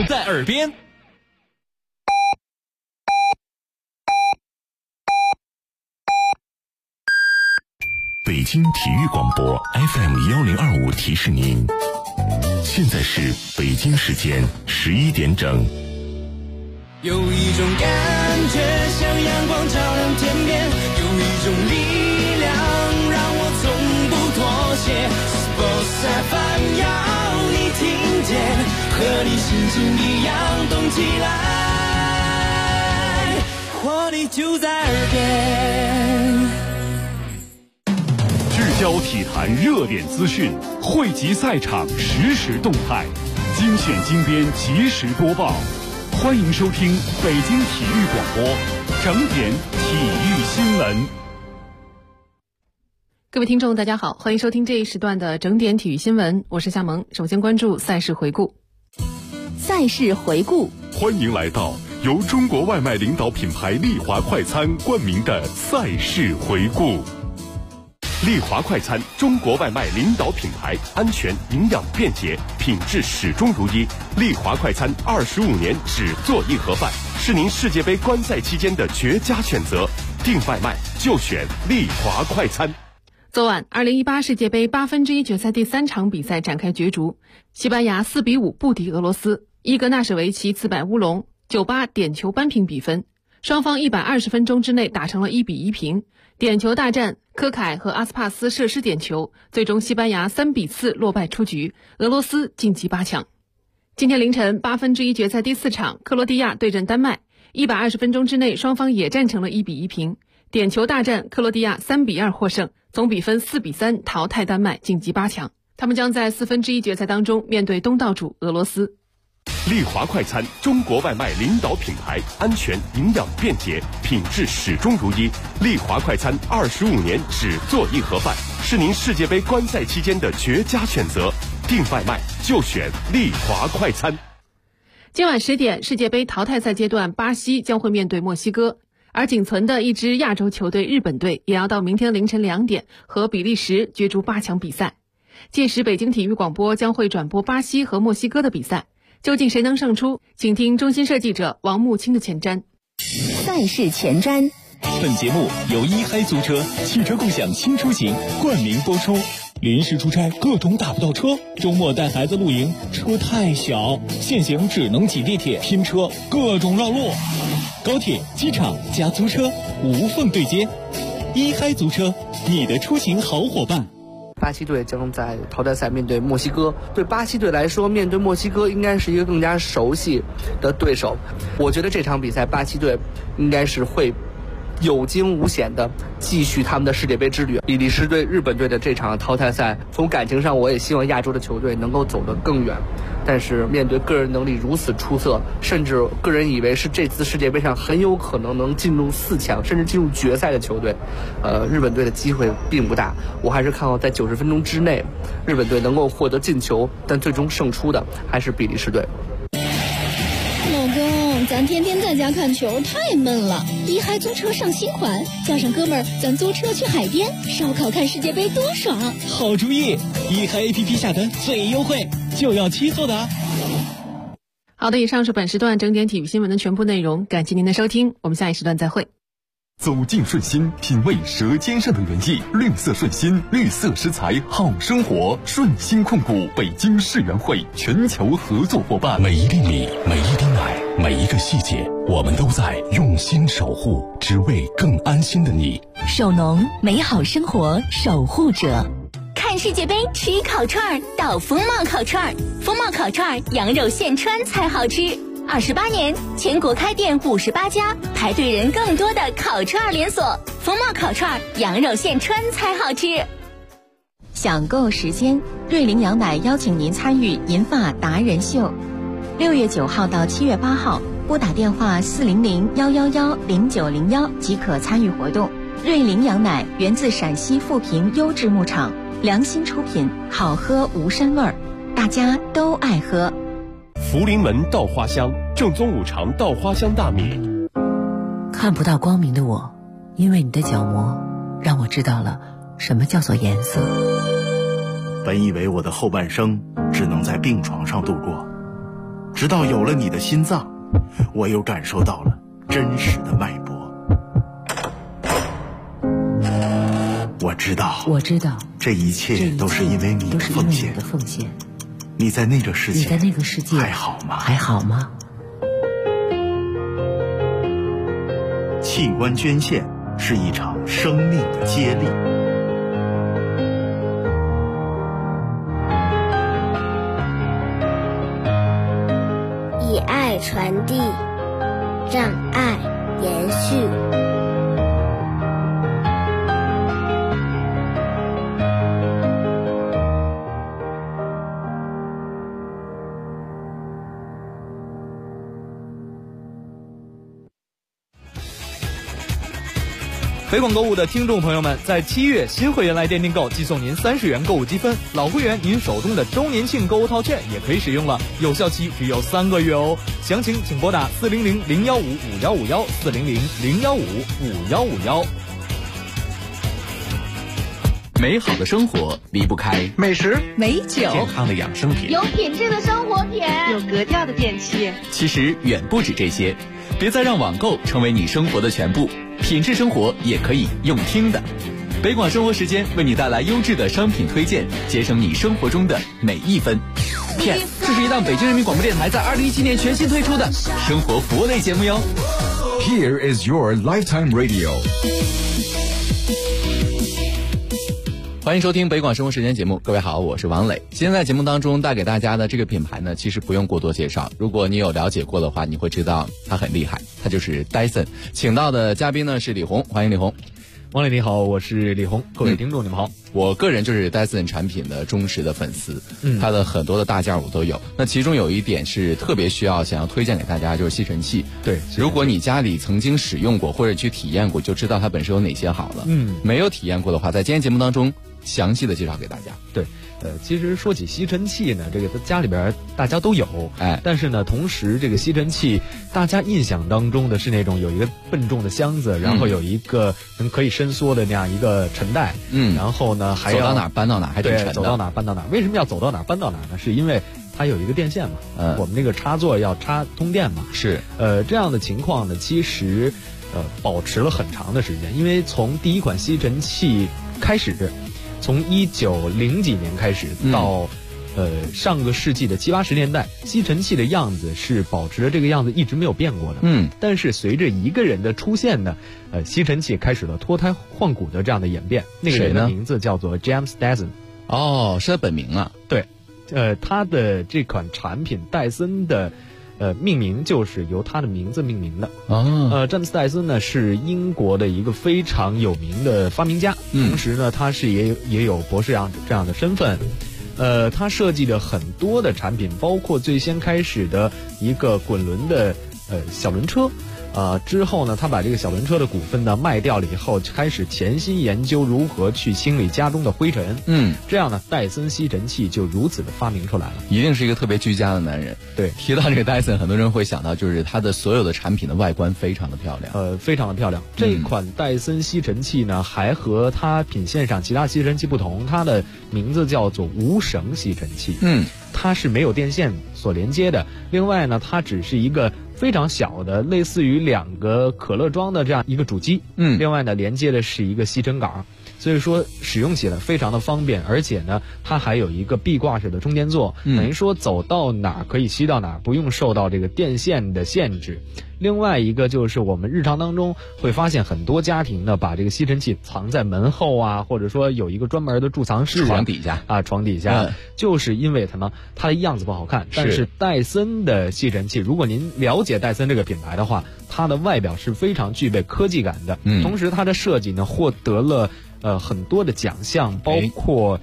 就在耳边。 北京体育广播 FM1025提示您，现在是北京时间11点整。 有一种感觉像阳光照亮天边，有一种力量让我从不妥协。Sports FM 要你听见，和你心情一样动起来，活力就在耳边。 聚焦体坛热点资讯，汇集赛场实时动态，精选精编及时播报。欢迎收听北京体育广播整点体育新闻。 各位听众大家好，欢迎收听这一时段的整点体育新闻，我是夏萌。首先关注赛事回顾。 赛事回顾， 欢迎来到由中国外卖领导品牌丽华快餐冠名的赛事回顾。丽华快餐，中国外卖领导品牌，安全、营养、便捷，品质始终如一。丽华快餐25年只做一盒饭，是您世界杯观赛期间的绝佳选择。订外卖就选丽华快餐。 昨晚2018世界杯1/8决赛第3场比赛展开角逐，西班牙4-5不敌俄罗斯，伊格纳什维奇自摆乌龙，98点球扳平比分，双方120分钟之内打成了1-1平。点球大战，科凯和阿斯帕斯射失点球，最终西班牙3-4落败出局，俄罗斯晋级8强。今天凌晨1/8决赛第4场，克罗地亚对阵丹麦，120分钟之内双方也战成了1-1平。点球大战，克罗地亚3-2获胜，总比分4-3淘汰丹麦晋级8强。他们将在1/4决赛当中面对东道主俄罗斯。 丽华快餐，中国外卖领导品牌，安全、营养、便捷，品质始终如一。丽华快餐25年只做一盒饭，是您世界杯观赛期间的绝佳选择。订外卖就选丽华快餐。 今晚10点，世界杯淘汰赛阶段，巴西将会面对墨西哥，而仅存的一支亚洲球队日本队也要到明天凌晨2点和比利时角逐8强比赛。届时北京体育广播将会转播巴西和墨西哥的比赛。究竟谁能胜出？请听中新社记者王木青的前瞻。 赛事前瞻。 本节目由一嗨租车汽车共享新出行冠名播出。临时出差各种打不到车，周末带孩子露营车太小，现行只能挤地铁拼车，各种绕路。高铁、机场加租车无缝对接，一嗨租车，你的出行好伙伴。 巴西队将在淘汰赛面对墨西哥，对巴西队来说，面对墨西哥应该是一个更加熟悉的对手。我觉得这场比赛巴西队应该是会有惊无险的继续他们的世界杯之旅。比利时对日本队的这场淘汰赛，从感情上我也希望亚洲的球队能够走得更远，但是面对个人能力如此出色，甚至个人以为是这次世界杯上很有可能能进入4强甚至进入决赛的球队，日本队的机会并不大。我还是看好在90分钟之内日本队能够获得进球，但最终胜出的还是比利时队。 老公，咱天天在家看球太闷了，一嗨租车上新款，叫上哥们儿，咱租车去海边烧烤看世界杯多爽！ 好主意，一嗨 APP 下单最优惠，就要7做的啊！ 好的，以上是本时段整点体育新闻的全部内容，感谢您的收听，我们下一时段再会。 走进顺心，品味舌尖上的原意，绿色顺心，绿色食材好生活。顺心控股北京世园会全球合作伙伴。每一粒米，每一滴奶，每一个细节，我们都在用心守护，只为更安心的你。 手农，美好生活守护者。 看世界杯吃烤串，到风貌烤串，风貌烤串羊肉现穿才好吃。28年，全国开店58家，排队人更多的烤串连锁。风貌烤串，羊肉现穿才好吃。 享购时间，瑞麟羊奶邀请您参与银发达人秀，6月9号到7月8号，拨打电话400-111-0901即可参与活动。瑞麟羊奶源自陕西富平优质牧场，良心出品，好喝无膻味儿，大家都爱喝。 福临门稻花香，正宗5常稻花香大米。 看不到光明的我，因为你的角膜让我知道了什么叫做颜色。 本以为我的后半生只能在病床上度过， 直到有了你的心脏，我又感受到了真实的脉搏。我知道，这一切都是因为你的奉献。你在那个世界还好吗？器官捐献是一场生命的接力。 以爱传递，让爱延续。 北广购物的听众朋友们，在7月新会员来店订购，即送您30元购物积分；老会员您手中的周年庆购物套券也可以使用了，有效期只有3个月哦。详情请拨打400-015-5151，400-015-5151。 美好的生活离不开美食、 美酒、 健康的养生品、 有品质的生活品、 有格调的电器。 其实远不止这些，别再让网购成为你生活的全部，品质生活也可以用听的。北广生活时间为你带来优质的商品推荐，节省你生活中的每一分。 PS， 这是一档北京人民广播电台在2017年全新推出的生活服务类节目哟。 Here is your lifetime radio。 欢迎收听北广生活时间节目，各位好，我是王磊。今天在节目当中带给大家的这个品牌呢，其实不用过多介绍，如果你有了解过的话，你会知道它很厉害，它就是 Dyson。 请到的嘉宾呢是李红，欢迎李红。 王磊你好，我是李红，各位听众你们好。 我个人就是 Dyson 产品的忠实的粉丝，它的很多的大件我都有。那其中有一点是特别想要推荐给大家，就是吸尘器。 对， 如果你家里曾经使用过或者去体验过，就知道它本身有哪些好了。没有体验过的话，在今天节目当中详细的介绍给大家。 对，其实说起吸尘器呢，这个家里边大家都有，但是呢，同时这个吸尘器大家印象当中的是那种有一个笨重的箱子，然后有一个可以伸缩的那样一个尘袋，然后呢还要走到哪搬到哪，还挺沉的。 走到哪搬到哪。为什么要走到哪搬到哪呢？是因为它有一个电线嘛，我们这个插座要插通电嘛。 是， 这样的情况呢，其实保持了很长的时间，因为从第一款吸尘器开始。从1900几年开始到上个世纪的70、80年代，吸尘器的样子是保持着这个样子，一直没有变过的。但是随着一个人的出现呢，吸尘器开始了脱胎换骨的这样的演变。那个人的名字叫做 James Dyson。 哦，是他本名啊？ 对，他的这款产品戴森的命名就是由他的名字命名的。詹姆斯戴森呢是英国的一个非常有名的发明家，同时呢他是也有博士这样的身份。他设计的很多的产品，包括最先开始的一个滚轮的小轮车。之后呢，他把这个小轮车的股份呢卖掉了以后，开始潜心研究如何去清理家中的灰尘。这样呢，戴森吸尘器就如此的发明出来了。 一定是一个特别居家的男人。 对， 提到这个戴森，很多人会想到就是它的所有的产品的外观非常的漂亮。 非常的漂亮。这款戴森吸尘器呢，还和它品线上其他吸尘器不同，它的名字叫做无绳吸尘器。它是没有电线所连接的。另外呢，它只是一个非常小的，类似于2个可乐装的这样一个主机。另外呢，连接的是一个吸尘杆，所以说使用起来非常的方便，而且呢，它还有一个壁挂式的充电座，等于说走到哪儿可以吸到哪儿，不用受到这个电线的限制。另外一个就是我们日常当中会发现很多家庭呢，把这个吸尘器藏在门后啊，或者说有一个专门的贮藏室床底下， 就是因为什么？它的样子不好看。但是戴森的吸尘器，如果您了解戴森这个品牌的话，它的外表是非常具备科技感的。同时它的设计呢获得了很多的奖项，包括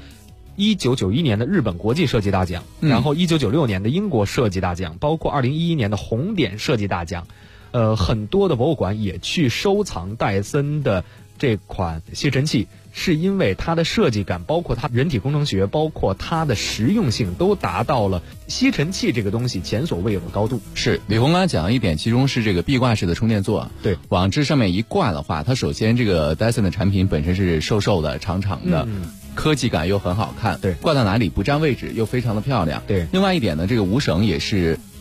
1991年的日本国际设计大奖，然后1996年的英国设计大奖，包括2011年的红点设计大奖。很多的博物馆也去收藏戴森的这款吸尘器，是因为它的设计感，包括它人体工程学，包括它的实用性，都达到了吸尘器这个东西前所未有的高度。 是，李红刚才讲了一点，其中是这个壁挂式的充电座。 对， 往这上面一挂的话，它首先这个 Dyson 的产品本身是瘦瘦的、长长的。科技感又很好看， 对， 挂到哪里不占位置，又非常的漂亮， 对。 另外一点呢，这个无绳也是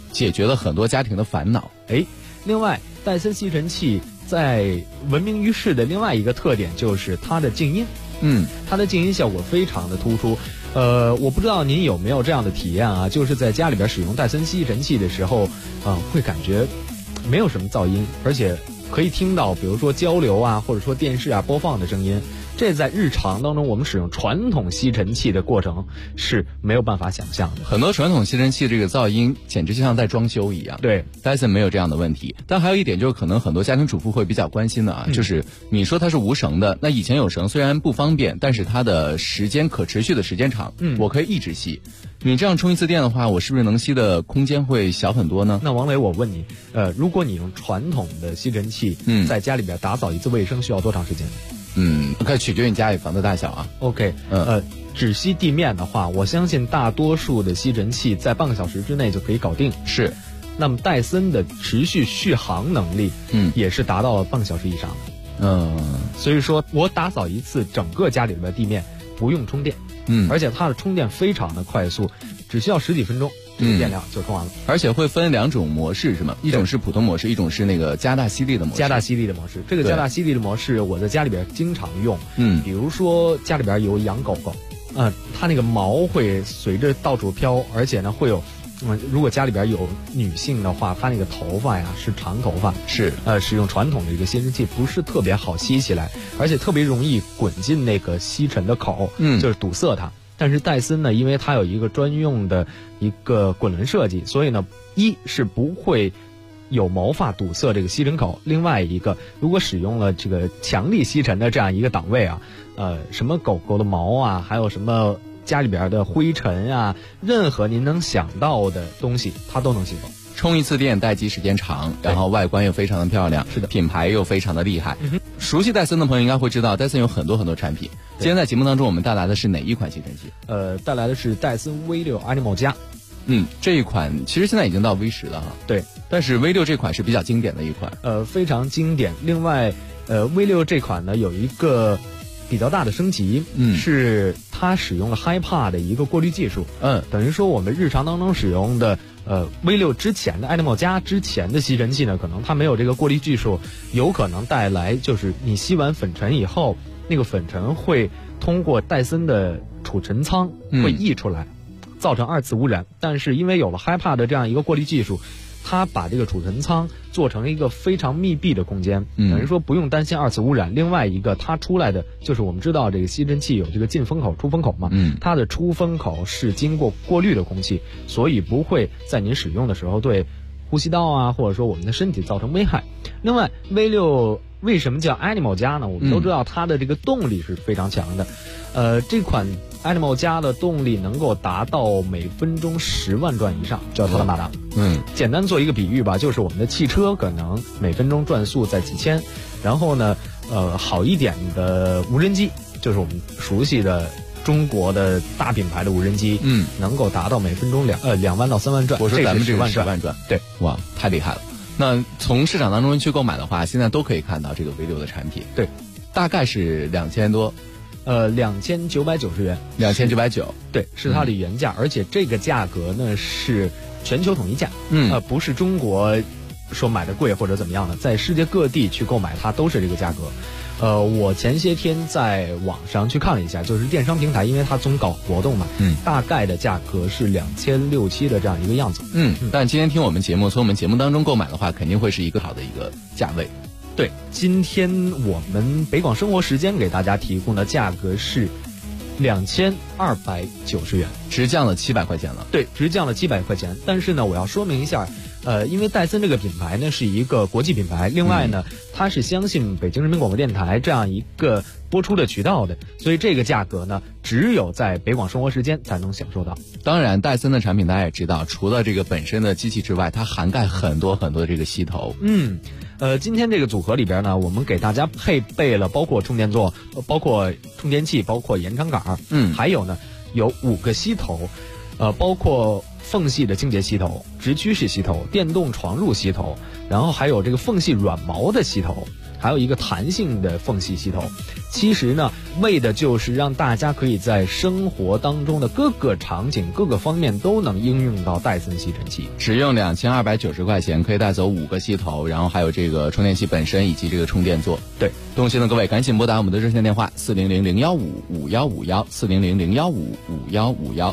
解决了很多家庭的烦恼。 另外戴森吸尘器在闻名于世的另外一个特点就是它的静音。它的静音效果非常的突出。我不知道您有没有这样的体验啊，就是在家里边使用戴森吸尘器的时候，会感觉没有什么噪音，而且可以听到比如说交流啊，或者说电视啊播放的声音。这在日常当中我们使用传统吸尘器的过程是没有办法想象的。 很多传统吸尘器这个噪音简直就像在装修一样。 对， Dyson 没有这样的问题。但还有一点就是可能很多家庭主妇会比较关心的啊，就是你说它是无绳的，那以前有绳虽然不方便，但是它的时间可持续的时间长，我可以一直吸。你这样充一次电的话，我是不是能吸的空间会小很多呢？ 那王磊，我问你，如果你用传统的吸尘器，在家里边打扫一次卫生需要多长时间？ 可以取决于你家里房子大小啊。 OK， 只吸地面的话，我相信大多数的吸尘器在半个小时之内就可以搞定。 是， 那么戴森的持续续航能力，也是达到了半个小时以上的。所以说我打扫一次整个家里边的地面不用充电，而且它的充电非常的快速，只需要10几分钟。这个电量就充完了， 而且会分2种模式是吗？一种是普通模式，一种是那个加大吸力的模式。 加大吸力的模式，这个加大吸力的模式我在家里边经常用。比如说家里边有养狗狗，它那个毛会随着到处飘，而且呢会有，如果家里边有女性的话，她那个头发呀是长头发， 是使用传统的一个吸尘器不是特别好吸起来，而且特别容易滚进那个吸尘的口，就是堵塞它。但是戴森呢，因为它有一个专用的一个滚轮设计，所以呢，一是不会有毛发堵塞这个吸尘口，另外一个，如果使用了这个强力吸尘的这样一个档位啊，什么狗狗的毛啊，还有什么家里边的灰尘啊，任何您能想到的东西，它都能吸走。 充一次电待机时间长，然后外观又非常的漂亮， 是的， 品牌又非常的厉害。熟悉戴森的朋友应该会知道，戴森有很多很多产品。今天在节目当中，我们带来的是哪一款吸尘器？ 带来的是戴森 V6 Animal 加。 这一款其实现在已经到 V10了哈。 对， 但是 V6 这款是比较经典的一款。 非常经典。另外，V6 这款呢有一个比较大的升级，是它使用了 HiPA 的一个过滤技术。等于说我们日常当中使用的V6 之前的 Animal 加之前的吸尘器呢，可能它没有这个过滤技术，有可能带来就是你吸完粉尘以后，那个粉尘会通过戴森的储尘舱会溢出来，造成2次污染。但是因为有了 HiPA 的这样一个过滤技术，它把这个储尘舱做成一个非常密闭的空间，等于说不用担心2次污染。另外一个，它出来的就是我们知道这个吸尘器有这个进风口、出风口嘛，它的出风口是经过过滤的空气，所以不会在您使用的时候对呼吸道啊，或者说我们的身体造成危害。另外 V6 为什么叫 Animal 加呢？我们都知道它的这个动力是非常强的，这款 Animal 加的动力能够达到每分钟10万转以上，叫特拉马达。简单做一个比喻吧，就是我们的汽车可能每分钟转速在几千，然后呢，好一点的无人机，就是我们熟悉的中国的大品牌的无人机，能够达到每分钟2万到3万转。 我说咱们这个 10 万转， 对， 哇，太厉害了。那从市场当中去购买的话，现在都可以看到这个 V6 的产品， 对， 大概是2000多。 2990元 ，2990， 对，是它的原价，而且这个价格呢是全球统一价，不是中国说买的贵或者怎么样的，在世界各地去购买它都是这个价格。我前些天在网上去看了一下，就是电商平台，因为它总搞活动嘛，大概的价格是2600、2700的这样一个样子。 但今天听我们节目，从我们节目当中购买的话，肯定会是一个好的一个价位。 对，今天我们北广生活时间给大家提供的价格是2290元， 直降了700块钱了。 对，直降了700块钱。但是呢，我要说明一下，因为戴森这个品牌呢是一个国际品牌，另外呢，它是相信北京人民广播电台这样一个播出的渠道的，所以这个价格呢，只有在北广生活时间才能享受到。 当然，戴森的产品大家也知道，除了这个本身的机器之外，它涵盖很多很多的这个吸头。 今天这个组合里边呢，我们给大家配备了包括充电座、包括充电器、包括延长杆，还有呢有5个吸头，包括缝隙的清洁吸头、直驱式吸头、电动床褥吸头，然后还有这个缝隙软毛的吸头，还有一个弹性的缝隙吸头。其实呢，为的就是让大家可以在生活当中的各个场景、各个方面都能应用到戴森吸尘器。 只用2290块钱可以带走5个吸头，然后还有这个充电器本身以及这个充电座。 对， 动心的各位赶紧拨打我们的热线电话400-015-5151，400-015-5151。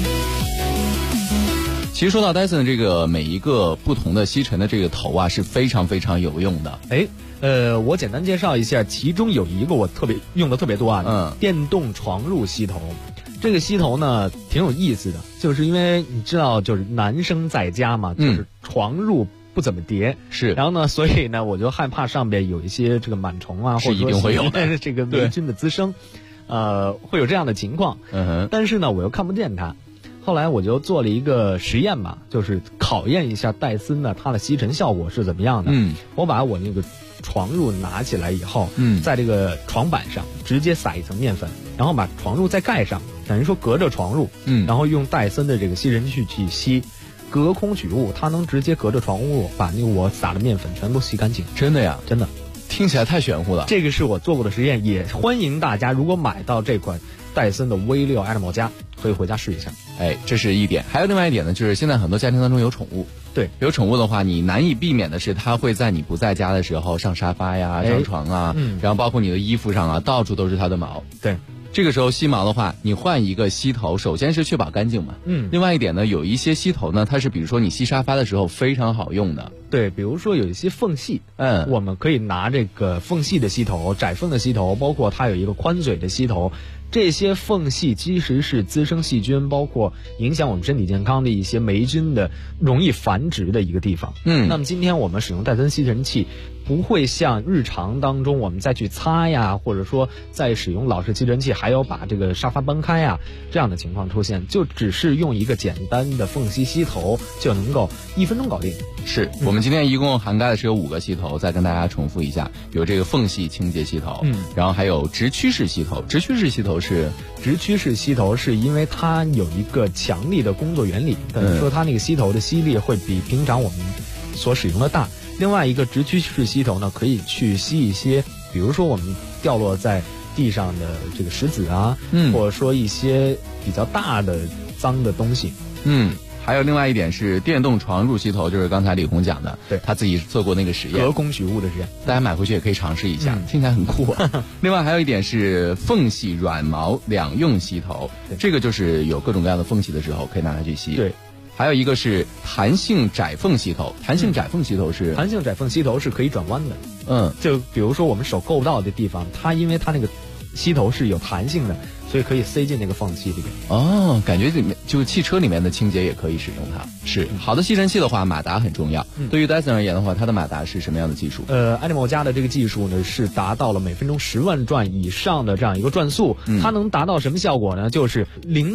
其实说到戴森的这个每一个不同的吸尘的这个头啊，是非常非常有用的。 我简单介绍一下，其中有一个我用的特别多啊，电动床褥吸头。这个吸头呢挺有意思的，就是因为你知道，就是男生在家嘛，就是床褥不怎么叠， 是， 然后呢，所以呢，我就害怕上边有一些这个螨虫啊，或者一定会有的这个霉菌的滋生，会有这样的情况。但是呢，我又看不见它。后来我就做了一个实验嘛，就是考验一下戴森呢它的吸尘效果是怎么样的。我把我那个床褥拿起来以后，在这个床板上直接撒一层面粉，然后把床褥再盖上，等于说隔着床褥，然后用戴森的这个吸尘器去吸，隔空取物，它能直接隔着床褥把那个我撒的面粉全部吸干净。 真的呀？ 真的， 听起来太玄乎了。 这个是我做过的实验，也欢迎大家如果买到这款戴森的 V6 Animal 加，可以回家试一下。 这是一点。还有另外一点呢，就是现在很多家庭当中有宠物。 对， 有宠物的话，你难以避免的是它会在你不在家的时候上沙发呀、上床啊，然后包括你的衣服上啊，到处都是它的毛。 对， 这个时候吸毛的话，你换一个吸头，首先是确保干净嘛。另外一点呢，有一些吸头呢，它是比如说你吸沙发的时候非常好用的。 对，比如说有一些缝隙，我们可以拿这个缝隙的吸头、窄缝的吸头，包括它有一个宽嘴的吸头。这些缝隙其实是滋生细菌，包括影响我们身体健康的一些霉菌的容易繁殖的一个地方。那么今天我们使用戴森吸尘器，不会像日常当中我们再去擦呀，或者说再使用老式吸尘器还要把这个沙发搬开呀这样的情况出现，就只是用一个简单的缝隙吸头就能够1分钟搞定。 是，我们今天一共涵盖的是有5个吸头，再跟大家重复一下，有这个缝隙清洁吸头，然后还有直驱式吸头。直驱式吸头是因为它有一个强力的工作原理，等于说它那个吸头的吸力会比平常我们所使用的大。另外一个直驱式吸头呢，可以去吸一些，比如说我们掉落在地上的这个石子啊，或者说一些比较大的脏的东西。 还有另外一点是电动床褥吸头，就是刚才李红讲的， 对， 他自己做过那个实验， 隔空取物的实验， 大家买回去也可以尝试一下，听起来很酷啊。另外还有一点是缝隙软毛两用吸头，这个就是有各种各样的缝隙的时候可以拿它去吸。 对， 还有一个是弹性窄缝吸头，弹性窄缝吸头是可以转弯的。就比如说我们手够不到的地方，它因为它那个吸头是有弹性的，所以可以塞进那个缝隙里面。 感觉里面就是汽车里面的清洁也可以使用它。是，好的吸尘器的话，马达很重要。对于戴森而言的话，它的马达是什么样的技术 ？Animal 家的这个技术呢，是达到了每分钟10万转以上的这样一个转速。它能达到什么效果呢？就是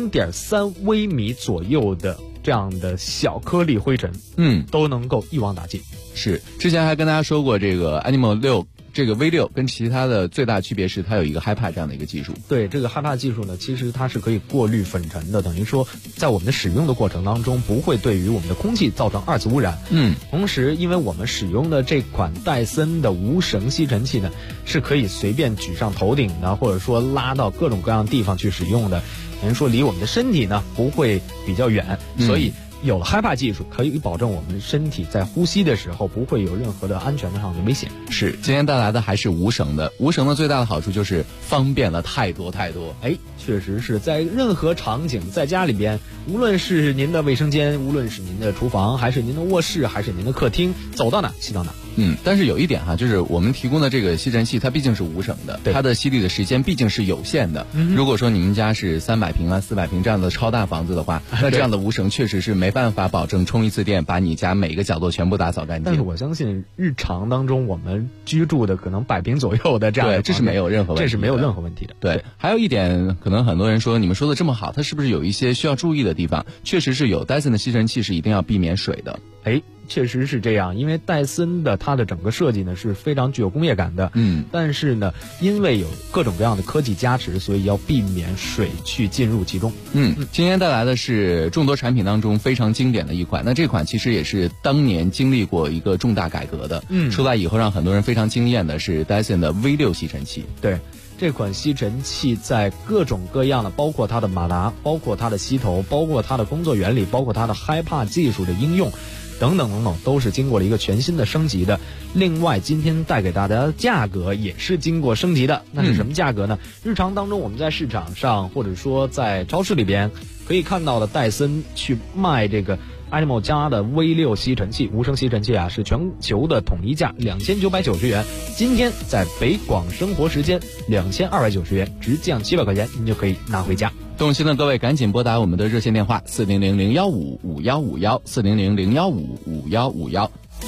0.3微米左右的这样的小颗粒灰尘，都能够一网打尽。 是，之前还跟大家说过，这个 Animal 6。这个 V6 跟其他的最大区别是它有一个 HiPa 这样的一个技术。 对，这个 HiPa 技术呢，其实它是可以过滤粉尘的，等于说在我们的使用的过程当中不会对于我们的空气造成2次污染。同时因为我们使用的这款戴森的无绳吸尘器呢，是可以随便举上头顶的，或者说拉到各种各样的地方去使用的，等于说离我们的身体呢不会比较远，所以有了 HiPa 技术，可以保证我们身体在呼吸的时候不会有任何的安全上的危险。 是，今天带来的还是无绳的。无绳的最大的好处就是方便了太多太多。 确实是在任何场景，在家里边，无论是您的卫生间，无论是您的厨房，还是您的卧室，还是您的客厅，走到哪吸到哪。 但是有一点哈，就是我们提供的这个吸尘器，它毕竟是无绳的，它的吸力的时间毕竟是有限的。如果说你们家是300平啊、400平这样的超大房子的话，那这样的无绳确实是没办法保证冲一次电把你家每个角落全部打扫干净。 但是我相信日常当中我们居住的可能100平左右的这样的， 这是没有任何问题的。 对，还有一点，可能很多人说你们说的这么好，它是不是有一些需要注意的地方？确实是有，戴森的吸尘器是一定要避免水的。 确实是这样，因为戴森的它的整个设计呢是非常具有工业感的，但是呢，因为有各种各样的科技加持，所以要避免水去进入其中。 今天带来的是众多产品当中非常经典的一款，那这款其实也是当年经历过一个重大改革的，出来以后让很多人非常惊艳的是 Dyson 的 V6 吸尘器。 对。这款吸尘器在各种各样的，包括它的马达，包括它的吸头，包括它的工作原理，包括它的 HiPA 技术的应用等等等等，都是经过了一个全新的升级的。另外今天带给大家的价格也是经过升级的。那是什么价格呢？日常当中我们在市场上或者说在超市里边可以看到的戴森去卖这个Animal 家的 V6 吸尘器，无声吸尘器啊，是全球的统一价2990元。今天在北广生活时间2290元，直降700块钱，您就可以拿回家。 动心的各位赶紧拨打我们的热线电话400-015-5151，400-015-5151。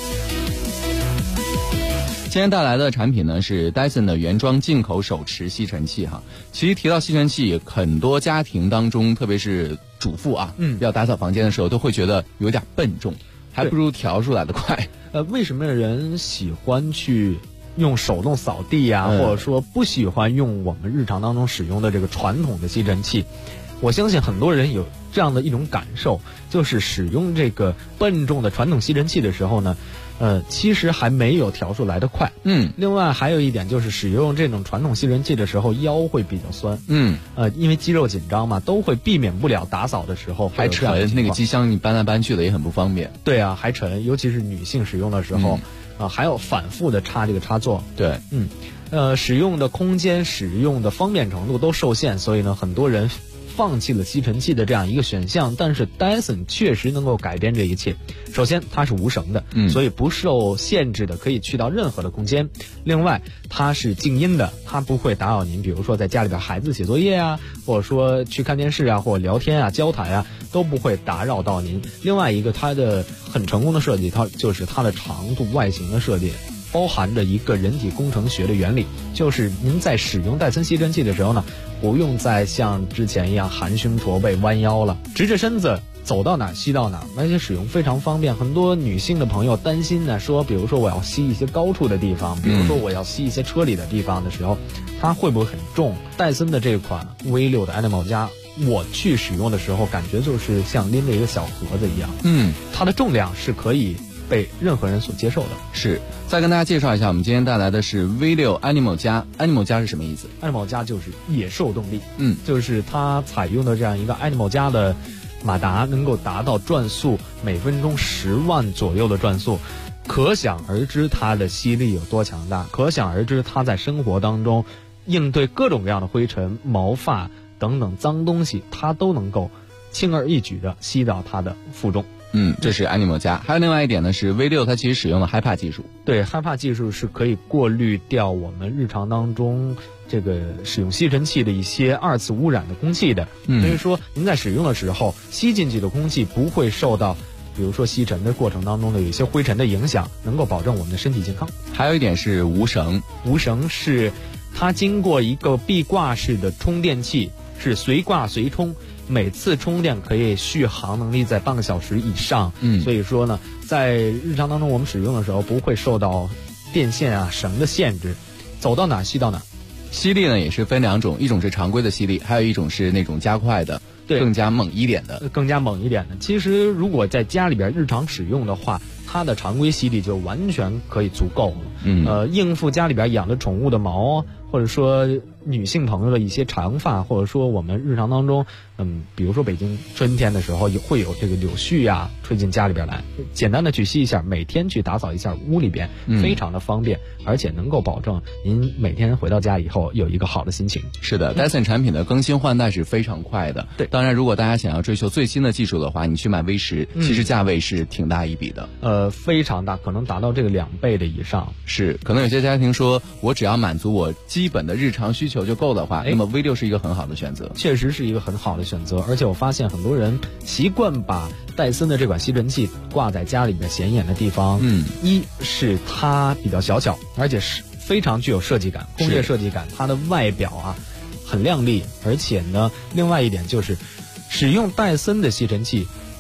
今天带来的产品呢是 Dyson 的原装进口手持吸尘器哈。其实提到吸尘器，很多家庭当中，特别是主妇啊，要打扫房间的时候，都会觉得有点笨重，还不如调出来的快。 为什么人喜欢去用手动扫地呀，或者说不喜欢用我们日常当中使用的这个传统的吸尘器？我相信很多人有这样的一种感受，就是使用这个笨重的传统吸尘器的时候呢，其实还没有调出来的快。另外还有一点就是使用这种传统吸尘器的时候腰会比较酸。因为肌肉紧张嘛，都会避免不了打扫的时候还沉，那个机箱你搬来搬去的也很不方便。 对啊，还沉，尤其是女性使用的时候，还要反复的插这个插座。 对， 使用的空间、使用的方便程度都受限，所以呢，很多人放弃了吸尘器的这样一个选项。但是 Dyson 确实能够改变这一切。首先它是无绳的，所以不受限制的，可以去到任何的空间。另外它是静音的，它不会打扰您，比如说在家里边孩子写作业啊，或者说去看电视啊，或者聊天啊、交谈啊，都不会打扰到您。另外一个它的很成功的设计，它就是它的长度外形的设计包含着一个人体工程学的原理，就是您在使用戴森吸尘器的时候呢，不用再像之前一样含胸驼背弯腰了，直着身子走到哪吸到哪，而且使用非常方便。很多女性的朋友担心呢，说比如说我要吸一些高处的地方，比如说我要吸一些车里的地方的时候，它会不会很重？戴森的这款 V6 的 Animal 家，我去使用的时候感觉就是像拎着一个小盒子一样。它的重量是可以被任何人所接受的。 是，再跟大家介绍一下，我们今天带来的是 V6 Animal 家。Animal 家是什么意思？ Animal 家就是野兽动力，就是它采用的这样一个 Animal 家的马达，能够达到转速每分钟10万左右的转速，可想而知它的吸力有多强大，可想而知它在生活当中应对各种各样的灰尘、毛发等等脏东西，它都能够轻而易举的吸到它的腹中。 这是 Animal 家。还有另外一点呢，是 V6 它其实使用了 HiPA 技术。 对， HiPA 技术是可以过滤掉我们日常当中这个使用吸尘器的一些二次污染的空气的。所以说您在使用的时候，吸进去的空气不会受到比如说吸尘的过程当中的有一些灰尘的影响，能够保证我们的身体健康。 还有一点是无绳， 无绳是它经过一个壁挂式的充电器，是随挂随充，每次充电可以续航能力在半个小时以上。所以说呢，在日常当中我们使用的时候不会受到电线啊绳的限制，走到哪吸到哪。 吸力呢也是分两种，一种是常规的吸力，还有一种是那种加快的，更加猛一点的。 更加猛一点的。其实如果在家里边日常使用的话，它的常规吸力就完全可以足够了。应付家里边养的宠物的毛，或者说女性朋友的一些长发，或者说我们日常当中，比如说北京春天的时候会有这个柳絮呀吹进家里边来，简单的去吸一下，每天去打扫一下屋里边，非常的方便，而且能够保证您每天回到家以后有一个好的心情。 是的，Dyson 产品的更新换代是非常快的。 对， 当然如果大家想要追求最新的技术的话，你去买 V10，其实价位是挺大一笔的。 非常大，可能达到这个2倍的以上。 是，可能有些家庭说我只要满足我基本的日常需求就够的话，那么 V6 是一个很好的选择。 确实是一个很好的选择，而且我发现很多人习惯把戴森的这款吸尘器挂在家里面显眼的地方。一是它比较小巧，而且是非常具有设计感，工业设计感，它的外表啊很亮丽，而且呢另外一点就是使用戴森的吸尘器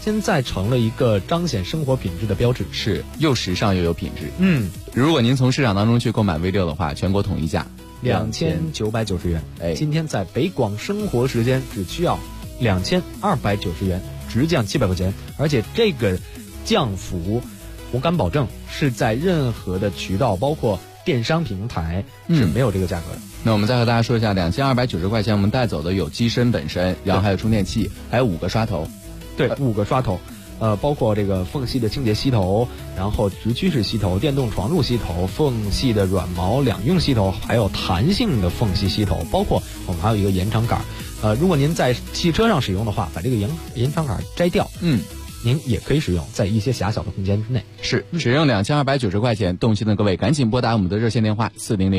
现在成了一个彰显生活品质的标志， 是又时尚又有品质。如果您从市场当中去购买 V6的话，全国统一价 2990元。今天在北广生活时间只需要2290元，直降700块钱，而且这个降幅我敢保证是在任何的渠道，包括电商平台是没有这个价格的。 那我们再和大家说一下，2290块钱我们带走的有机身本身，然后还有充电器，还有5个刷头。 对，5个刷头，包括这个缝隙的清洁吸头，然后直驱式吸头、电动床褥吸头、缝隙的软毛两用吸头，还有弹性的缝隙吸头，包括我们还有一个延长杆。如果您在汽车上使用的话，把这个延长杆摘掉，您也可以使用在一些狭小的空间之内。 是，使用2290块钱，动心的各位赶紧拨打我们的热线电话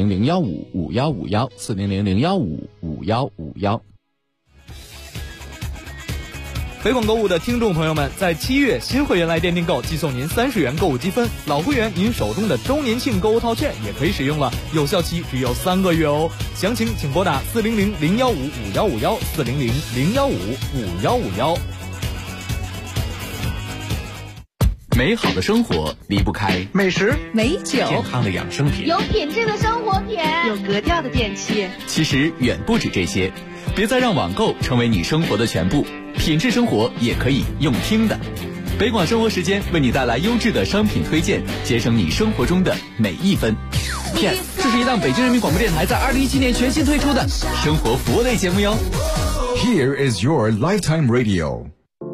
400-015-5151，400-015-5151。 北广购物的听众朋友们，在7月新会员来电订购，即送您30元购物积分；老会员您手中的周年庆购物套券也可以使用了，有效期只有3个月哦。详情请拨打400-015-5151，400-015-5151。 美好的生活离不开美食、美酒、 健康的养生品、 有品质的生活品、 有格调的电器。 其实远不止这些，别再让网购成为你生活的全部，品质生活也可以用听的。北广生活时间为你带来优质的商品推荐，节省你生活中的每一分。 Yes， 这是一档北京人民广播电台在2017年全新推出的生活服务类节目哟。 Here is your lifetime radio。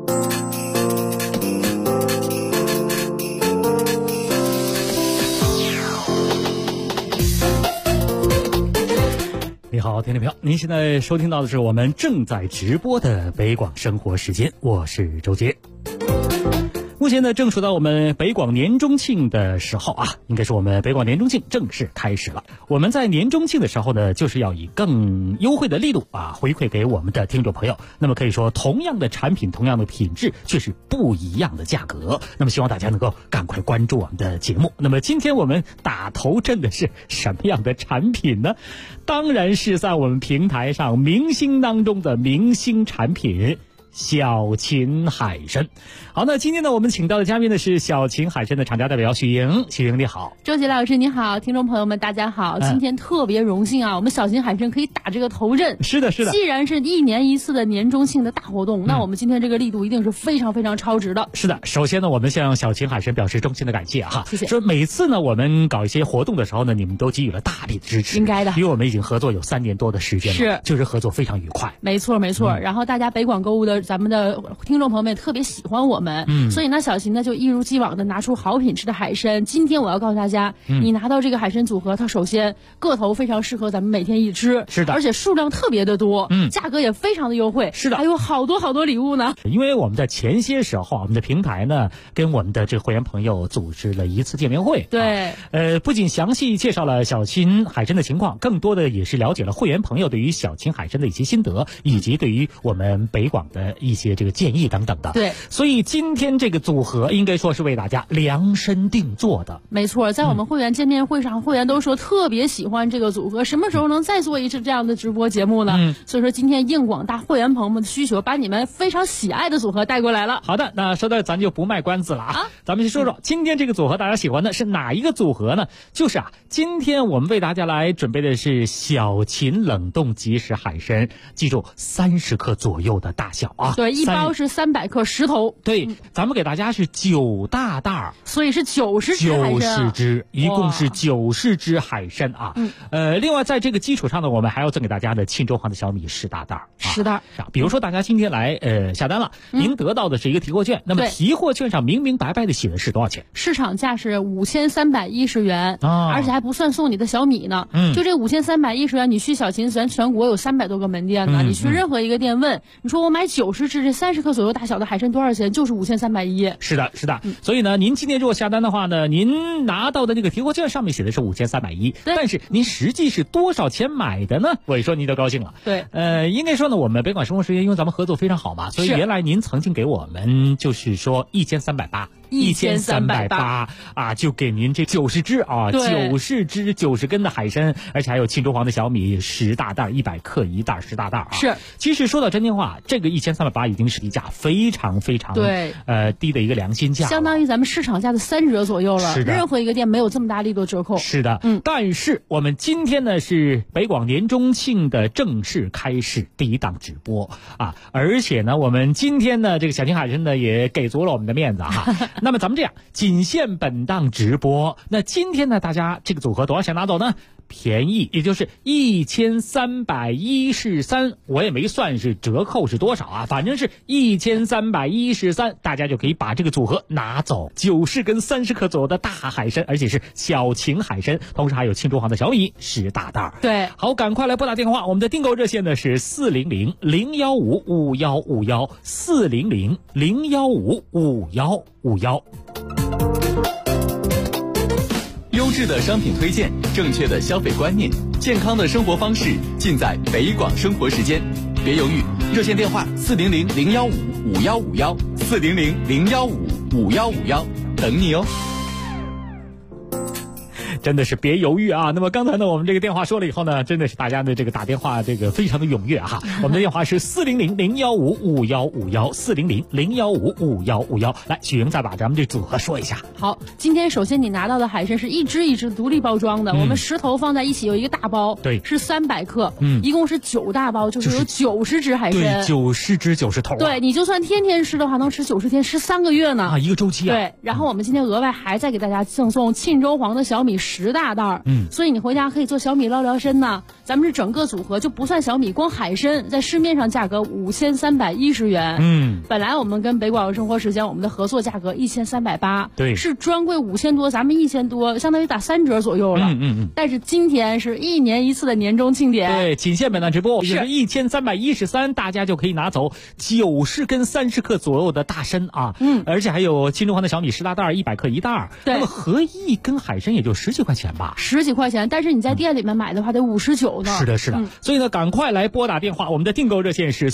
你好，听众朋友，您现在收听到的是我们正在直播的北广生活时间，我是周杰。目前呢，正处到我们北广年中庆的时候啊，应该说我们北广年中庆正式开始了。我们在年中庆的时候呢，就是要以更优惠的力度啊，回馈给我们的听众朋友。那么可以说，同样的产品，同样的品质，却是不一样的价格。那么希望大家能够赶快关注我们的节目。那么今天我们打头阵的是什么样的产品呢？当然是在我们平台上明星当中的明星产品。小秦海参。好，那今天呢，我们请到的嘉宾呢是小秦海参的厂家代表许莹。许莹你好。 周杰老师你好，听众朋友们大家好。今天特别荣幸啊，我们小秦海参可以打这个头阵。 是的，是的。 既然是1年1次的年中庆的大活动，那我们今天这个力度一定是非常非常超值的。 是的，首先呢，我们向小秦海参表示衷心的感谢哈。 谢谢。 说每次呢，我们搞一些活动的时候呢，你们都给予了大力的支持。 应该的。 因为我们已经合作有3年多的时间了， 是， 就是合作非常愉快。 没错没错。然后大家北广购物的咱们的听众朋友们也特别喜欢我们，所以呢，小秦呢就一如既往的拿出好品质的海参。今天我要告诉大家，你拿到这个海参组合，它首先个头非常适合咱们每天一吃， 是的， 而且数量特别的多，价格也非常的优惠， 是的， 还有好多好多礼物呢。 因为我们在前些时候，我们的平台呢跟我们的这个会员朋友组织了一次见面会， 对， 不仅详细介绍了小秦海参的情况，更多的也是了解了会员朋友对于小秦海参的一些心得，以及对于我们北广的一些这个建议等等的。 对， 所以今天这个组合应该说是为大家量身定做的。 没错，在我们会员见面会上，会员都说特别喜欢这个组合，什么时候能再做一次这样的直播节目呢？所以说今天应广大会员朋友们的需求，把你们非常喜爱的组合带过来了。 好的，那说到咱就不卖关子了啊，咱们先说说今天这个组合大家喜欢的是哪一个组合呢？就是今天我们为大家来准备的是小秦冷冻即食海参，记住30克左右的大小啊。 对，一包是300克10头。 对，咱们给大家是9大袋， 所以是90只海参，90 只，一共是90只海参啊。另外在这个基础上呢，我们还要赠给大家的庆州行的小米10大袋 ，10袋。 比如说大家今天来下单了，您得到的是一个提货券，那么提货券上明明白白的写的是多少钱？ 市场价是5310元，而且还不算送你的小米呢。就这5310元，你去小秦咱全国有300多个门店呢，你去任何一个店问，你说我买90只这30克左右大小的海参多少钱？就是5310。 是的，是的。所以呢，您今天如果下单的话呢，您拿到的那个提货券上面写的是5310，但是您实际是多少钱买的呢？我一说您就高兴了。 对， 应该说呢，我们北广生活时间因为咱们合作非常好嘛，所以原来您曾经给我们就是说1380， 1380啊，就给您这90只啊，90只90根的海参，而且还有庆州黄的小米10大袋，100克一袋10大袋啊。 是， 其实说到真心话，这个1380已经是一价非常非常低的一个良心价， 相当于咱们市场价的3折左右了。 是的， 任何一个店没有这么大力度折扣。 是的，但是我们今天呢是北广年中庆的正式开始第一档直播啊，而且呢我们今天呢这个小青海参呢也给足了我们的面子哈。那么咱们这样，仅限本档直播。那今天呢大家这个组合多少钱拿走呢？便宜，也就是1313，我也没算是折扣是多少啊，反正是1313，大家就可以把这个组合拿走，90根30克左右的大海参，而且是小秦海参，同时还有庆州黄的小米10大袋。 对， 好，赶快来拨打电话，我们的订购热线呢是400-015-5151，400-015-5151。 优质的商品推荐，正确的消费观念，健康的生活方式，尽在北广生活时间。别犹豫，热线电话400-015-5151，400-015-5151，等你哦。 真的是别犹豫啊！那么刚才呢，我们这个电话说了以后呢，真的是大家的这个打电话这个非常的踊跃哈。我们的电话是400-015-5151，400-015-5151。来，许莹再把咱们这组合说一下。 好，今天首先你拿到的海参是一只一只独立包装的，我们10头放在一起有一个大包， 对， 是300克，一共是9大包，就是有90只海参， 对，90只90头， 对，你就算天天吃的话，能吃90天，13个月呢啊，一个周期啊。 对，然后我们今天额外还再给大家赠送庆州黄的小米10大袋，所以你回家可以做小米捞辽参呢。咱们这整个组合就不算小米，光海参在市面上价格5310元，本来我们跟北广生活时间我们的合作价格1380， 对， 是专柜5000多，咱们1000多，相当于打3折左右了，但是今天是1年1次的年终庆典， 对，仅限本档直播，是1313，大家就可以拿走90根30克左右的大参啊，而且还有庆州黄的小米10大袋，100克一袋，那么合一根海参也就10几块钱吧 ，10几块钱，但是你在店里面买的话得59呢。 是的，是的，所以呢，赶快来拨打电话，我们的订购热线是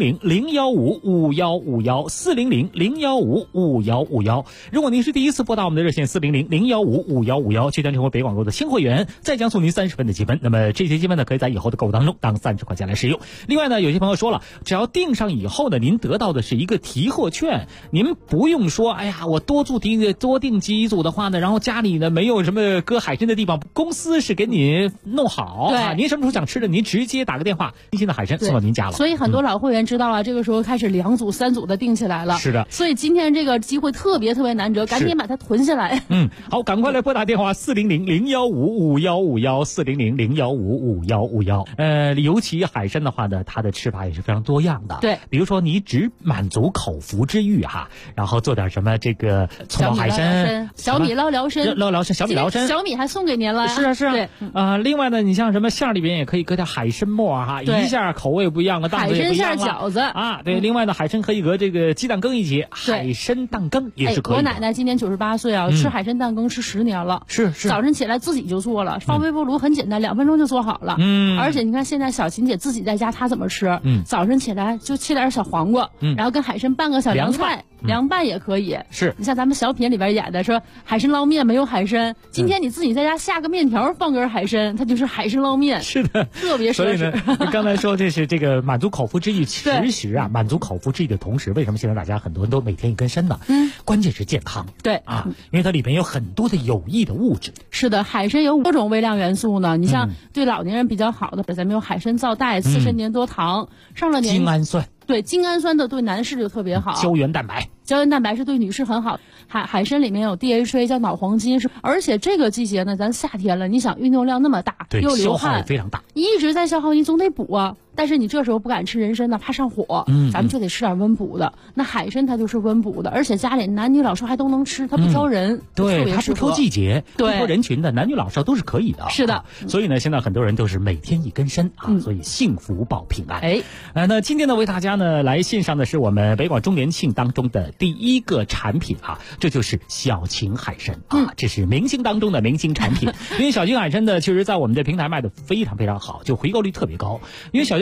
400-015-5151，400-015-5151。如果您是第一次拨打我们的热线400-015-5151，就将成为北广购的新会员，再将送您30分的积分。那么这些积分呢，可以在以后的购物当中当30块钱来使用。另外呢，有些朋友说了，只要订上以后呢，您得到的是一个提货券，您不用说，哎呀，我多订几组的话呢，然后家里呢没有什么搁海参的地方，公司是给你弄好， 对， 您什么时候想吃的，您直接打个电话，新鲜的海参送到您家了。 所以很多老会员知道了，这个时候开始2组3组的订起来了。 是的， 所以今天这个机会特别难得，赶紧把它囤下来。 好，赶快来拨打电话400-015-5151，400-015-5151。尤其海参的话呢，它的吃法也是非常多样的。 对， 比如说你只满足口腹之欲哈，然后做点什么这个葱爆海参、 小米捞辽参、 小米辽参， 小米还送给您了。 是啊。 对， 另外呢，你像什么馅里边也可以搁点海参末哈，一下口味不一样了，档次也不一样了。 海参馅饺子啊，对。另外呢，海参可以和这个鸡蛋羹一起，海参蛋羹也是可以的。 我奶奶今年98岁啊，吃海参蛋羹吃10年了。 是。 早晨起来自己就做了，放微波炉很简单，2分钟就做好了。而且你看现在小琴姐自己在家，她怎么吃？早晨起来就切点小黄瓜，然后跟海参拌个小凉菜，凉拌也可以。 是。 你像咱们小品里边演的说海参捞面没有海参，今天你自己在家下个面条放根海参，它就是海参捞面。 是的， 特别奢侈。 所以呢，刚才说这是这个满足口腹之欲，其实啊，满足口腹之欲的同时，为什么现在大家很多人都每天一根参呢？关键是健康。 对啊，因为它里面有很多的有益的物质。 是的，海参有多种微量元素呢。你像对老年人比较好的，咱们有海参皂苷、刺参粘多糖，上了年精氨酸。 对，精氨酸的对男士就特别好。 胶原蛋白是对女士很好。海参里面有 DHA 叫脑黄金，而且这个季节呢，咱夏天了，你想运动量那么大，又流汗， 消耗也非常大， 一直在消耗，你总得补啊。但是你这时候不敢吃人参呢，怕上火，咱们就得吃点温补的。那海参它就是温补的，而且家里男女老少还都能吃，它不挑人， 对，它不挑季节，不挑人群的，男女老少都是可以的。 是的， 所以呢，现在很多人都是每天一根参啊，所以幸福保平安。那今天呢，为大家呢来献上的是我们北广周年庆当中的第一个产品啊，这就是小秦海参啊，这是明星当中的明星产品。因为小秦海参呢，其实在我们的平台卖的非常非常好，就回购率特别高。因为小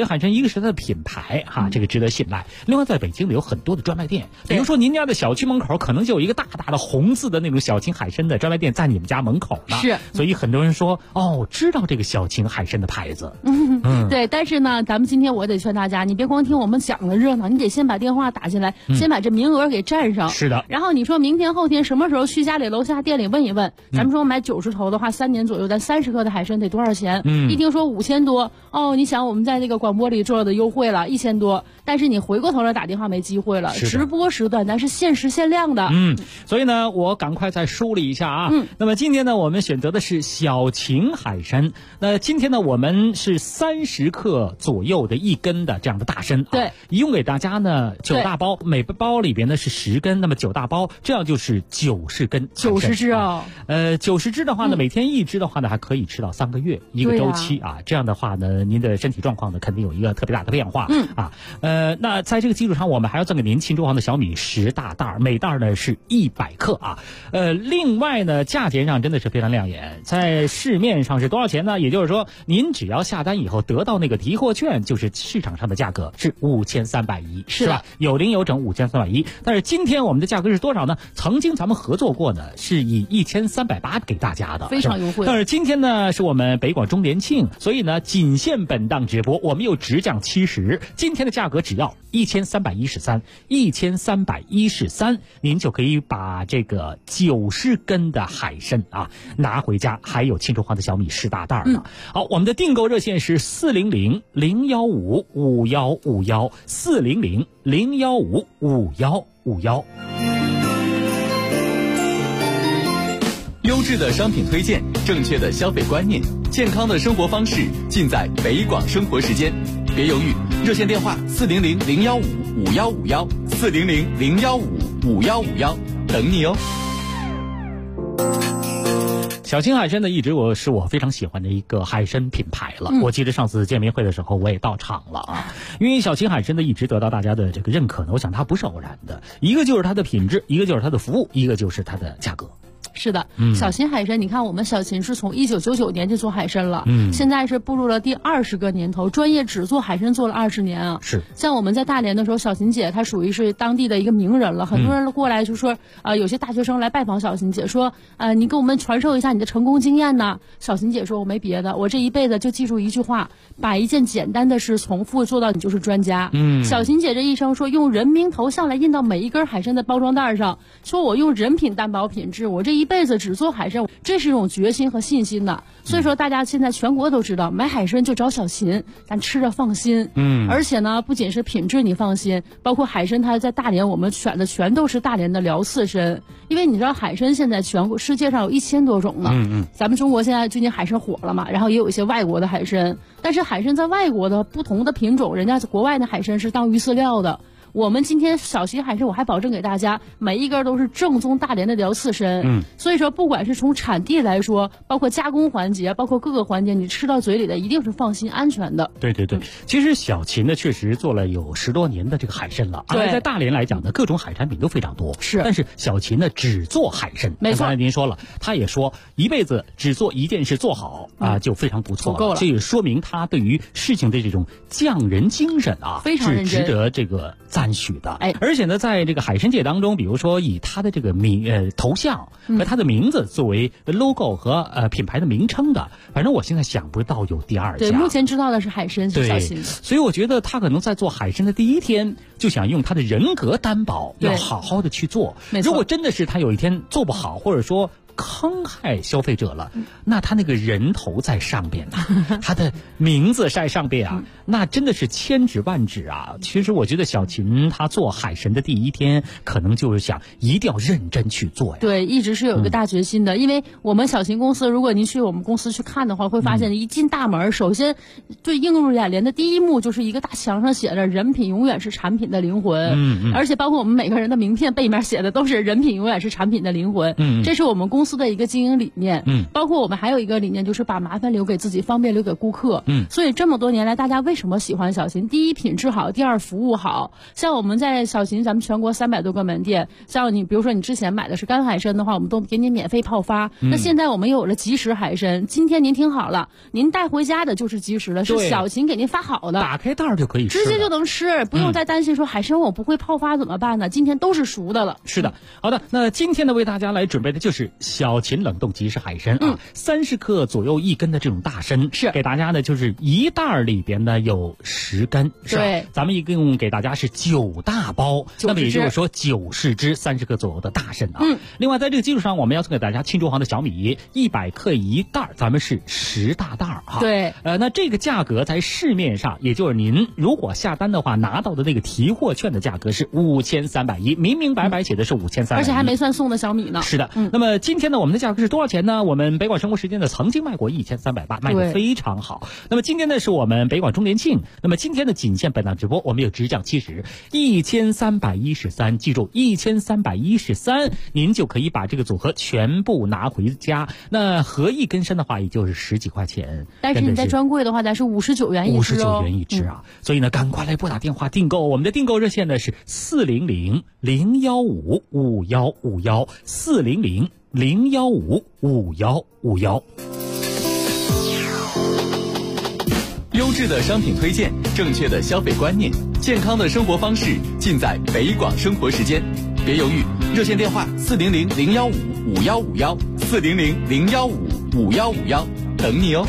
秦海参一个是它的品牌哈，这个值得信赖。另外在北京呢有很多的专卖店，比如说您家的小区门口可能就有一个大大的红字的那种小秦海参的专卖店在你们家门口呢。 是， 所以很多人说知道这个小秦海参的牌子。 对，但是呢，咱们今天我得劝大家，你别光听我们讲的热闹，你得先把电话打进来，先把这名额给占上。 是的。 然后你说明天后天什么时候去家里楼下店里问一问，咱们说买90头的话，3年左右咱30克的海参得多少钱？一听说5000多，你想我们在那个广播里做的优惠了1000多，但是你回过头来打电话没机会了，直播时段咱是限时限量的。 所以呢，我赶快再梳理一下啊。那么今天呢，我们选择的是小秦海参。那今天呢，我们是30克左右的1根的这样的大参。 对， 一共给大家呢9大包，每包里边呢是10根，那么9大包，这样就是90根。 90只啊 ！90只的话呢，每天1只的话呢，还可以吃到3个月一个周期啊。这样的话呢，您的身体状况呢，肯定有一个特别大的变化。那在这个基础上，我们还要赠给您庆州行的小米10大袋，每袋呢是100克啊。另外呢，价钱上真的是非常亮眼，在市面上是多少钱呢？也就是说，您只要下单以后得到那个提货券，就是市场上的价格是5310，是吧？有零有整5310。但是今天我们的价格是多少呢？曾经咱们合作过呢，是以1380给大家的， 非常优惠。 但是今天呢，是我们北广周年庆，所以呢，仅限本档直播，我们又直降70，今天的价格只要1313，您就可以把这个90根的海参啊拿回家，还有庆州行的小米10大袋呢。好，我们的订购热线是400-015-5151，400-015-5151。 优质的商品推荐，正确的消费观念，健康的生活方式，尽在北广生活时间。别犹豫，热线电话400-015-5151，400-015-5151，等你哦。 小秦海参呢，一直是我非常喜欢的一个海参品牌了。我记得上次见面会的时候，我也到场了啊。因为小秦海参呢，一直得到大家的这个认可呢，我想它不是偶然的，一个就是它的品质，一个就是它的服务，一个就是它的价格。 是的，小秦海参，你看我们小秦是从1999年就做海参了，现在是步入了第20个年头，专业只做海参做了20年啊。 是， 像我们在大连的时候，小秦姐她属于是当地的一个名人了，很多人过来就说，有些大学生来拜访小秦姐，说，你给我们传授一下你的成功经验呢。小秦姐说，我没别的，我这一辈子就记住一句话，把一件简单的事重复做到你就是专家。小秦姐这一生说，用人名头像来印到每一根海参的包装袋上，说我用人品担保品质，我这一辈子只做海参，这是一种决心和信心的。所以说大家现在全国都知道，买海参就找小秦，咱吃着放心。而且呢，不仅是品质你放心，包括海参它在大连我们选的全都是大连的辽刺参，因为你知道海参现在全国世界上有1000多种呢。咱们中国现在最近海参火了嘛，然后也有一些外国的海参，但是海参在外国的不同的品种，人家国外的海参是当鱼饲料的。我们今天小秦海参，我还保证给大家每一根都是正宗大连的辽刺参。所以说不管是从产地来说，包括加工环节，包括各个环节，你吃到嘴里的一定是放心安全的。 对，其实小秦呢确实做了有10多年的这个海参了，而在大连来讲呢，各种海产品都非常多。 是， 但是小秦呢只做海参。 没错， 刚才您说了，他也说一辈子只做一件事做好啊，就非常不错了，够了。这也说明他对于事情的这种匠人精神啊， 非常认真， 是值得这个赞许的。而且呢，在这个海参界当中，比如说以他的这个头像和他的名字作为 logo 和品牌的名称的，反正我现在想不到有第二家。 对，目前知道的是海参是小秦。 所以我觉得他可能在做海参的第一天就想用他的人格担保，要好好的去做。如果真的是他有一天做不好，或者说坑害消费者了，那他那个人头在上边啊，他的名字在上边啊，那真的是千指万指啊。其实我觉得小秦他做海参的第一天，可能就是想一定要认真去做呀。 对，一直是有一个大决心的。因为我们小秦公司，如果您去我们公司去看的话，会发现一进大门，首先最映入眼帘的第一幕就是一个大墙上写着"人品永远是产品的灵魂"，而且包括我们每个人的名片背面写的都是"人品永远是产品的灵魂"。这是我们公司司的一个经营理念。包括我们还有一个理念，就是把麻烦留给自己，方便留给顾客。所以这么多年来，大家为什么喜欢小秦？第一，品质好；第二，服务好。像我们在小秦，咱们全国300多个门店，像你比如说你之前买的是干海参的话，我们都给你免费泡发。那现在我们有了即食海参，今天您听好了，您带回家的就是即食的，是小秦给您发好的， 打开袋就可以吃， 直接就能吃，不用再担心说海参我不会泡发怎么办呢？今天都是熟的了。 是的，好的，那今天呢为大家来准备的就是小秦冷冻即食海参30克左右1根的这种大参， 是给大家呢就是一袋里边呢有10根，是吧？ 对， 咱们一共给大家是9大包，那么也就是说90只30克左右的大参啊。另外在这个基础上，我们要送给大家庆州行的小米100克一袋，咱们是10大袋啊。 对， 那这个价格在市面上，也就是您如果下单的话，拿到的那个提货券的价格是5310，明明白白写的是5310， 而且还没算送的小米呢。 是的，那么今天呢，我们的价格是多少钱呢？我们北广生活时间呢曾经卖过1380，卖得非常好。那么今天呢是我们北广周年庆，那么今天的仅限本档直播，我们有直降70 1313，记住1313，您就可以把这个组合全部拿回家。那合1根参的话，也就是10几块钱。 但是你在专柜的话，咱是59元一只 ，59元一只啊！所以呢，赶快来拨打电话订购，我们的订购热线呢是400-015-5151，400-015-5151。 优质的商品推荐，正确的消费观念，健康的生活方式，尽在北广生活时间。别犹豫，热线电话400-015-5151，400-015-5151，等你哦。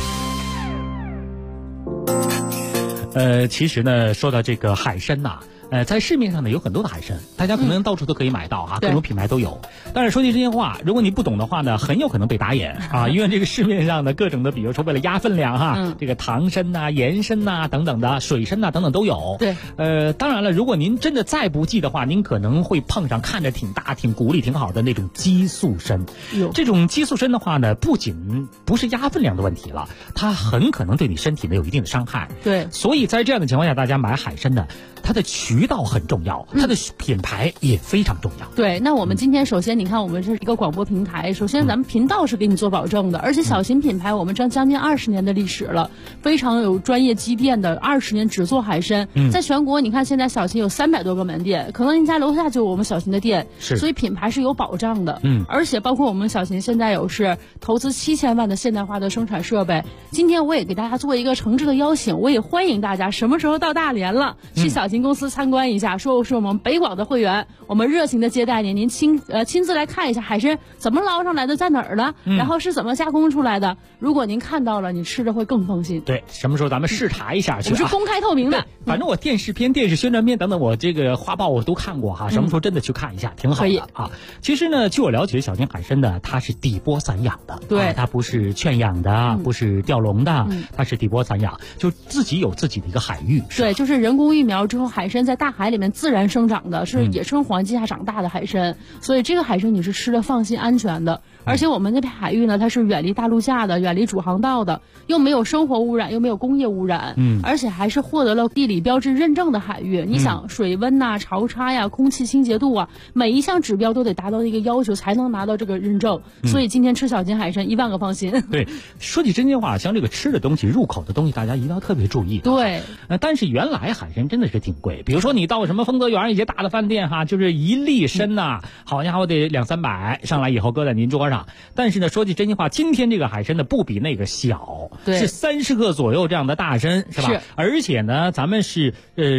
其实呢，说到这个海参呐，在市面上呢有很多的海参，大家可能到处都可以买到哈，各种品牌都有。但是说句真心话，如果你不懂的话呢，很有可能被打眼啊，因为这个市面上的各种的，比如说为了压分量哈，这个糖参呐、盐参呐等等的，水参呐等等都有。 对， 当然了，如果您真的再不济的话，您可能会碰上看着挺大、挺骨力挺好的那种激素参。这种激素参的话呢，不仅不是压分量的问题了，它很可能对你身体呢有一定的伤害。 对， 所以在这样的情况下，大家买海参呢，它的渠道很重要，它的品牌也非常重要。 对，那我们今天首先你看，我们这是一个广播平台，首先咱们频道是给你做保证的，而且小秦品牌我们将近20年的历史了，非常有专业积淀的，20年只做海参。在全国你看现在小秦有300多个门店，可能您家楼下就有我们小秦的店，所以品牌是有保障的。而且包括我们小秦现在有是投资7000万的现代化的生产设备。今天我也给大家做一个诚挚的邀请，我也欢迎大家什么时候到大连了，去小秦公司参观一下，说是我们北广的会员，我们热情的接待您，您亲自来看一下海参怎么捞上来的，在哪儿呢？然后是怎么加工出来的？如果您看到了，你吃着会更放心。 对，什么时候咱们视察一下去？ 我们是公开透明的。 反正我电视片、电视宣传片等等，我这个花报我都看过哈。什么时候真的去看一下，挺好的啊。其实呢，据我了解，小秦海参呢，它是底波散养的， 对， 它不是圈养的，不是钓笼的，它是底波散养，就自己有自己的一个海域。 对，就是人工育苗之后，海参在大海里面自然生长的，是野生环境下长大的海参，所以这个海参你是吃的放心安全的。而且我们那片海域呢，它是远离大陆架的，远离主航道的，又没有生活污染，又没有工业污染，而且还是获得了地理标志认证的海域。你想水温呐、潮差呀、空气清洁度啊，每一项指标都得达到一个要求，才能拿到这个认证。所以今天吃小秦海参10000个放心。 对，说起真心话，像这个吃的东西、入口的东西，大家一定要特别注意。 对， 但是原来海参真的是挺贵，比如说你到什么丰泽园一些大的饭店哈，就是一粒参呐，好家伙得200-300，上来以后搁在您桌上。但是呢，说句真心话，今天这个海参呢不比那个小，是30克左右这样的大参，是吧？是。而且呢，咱们是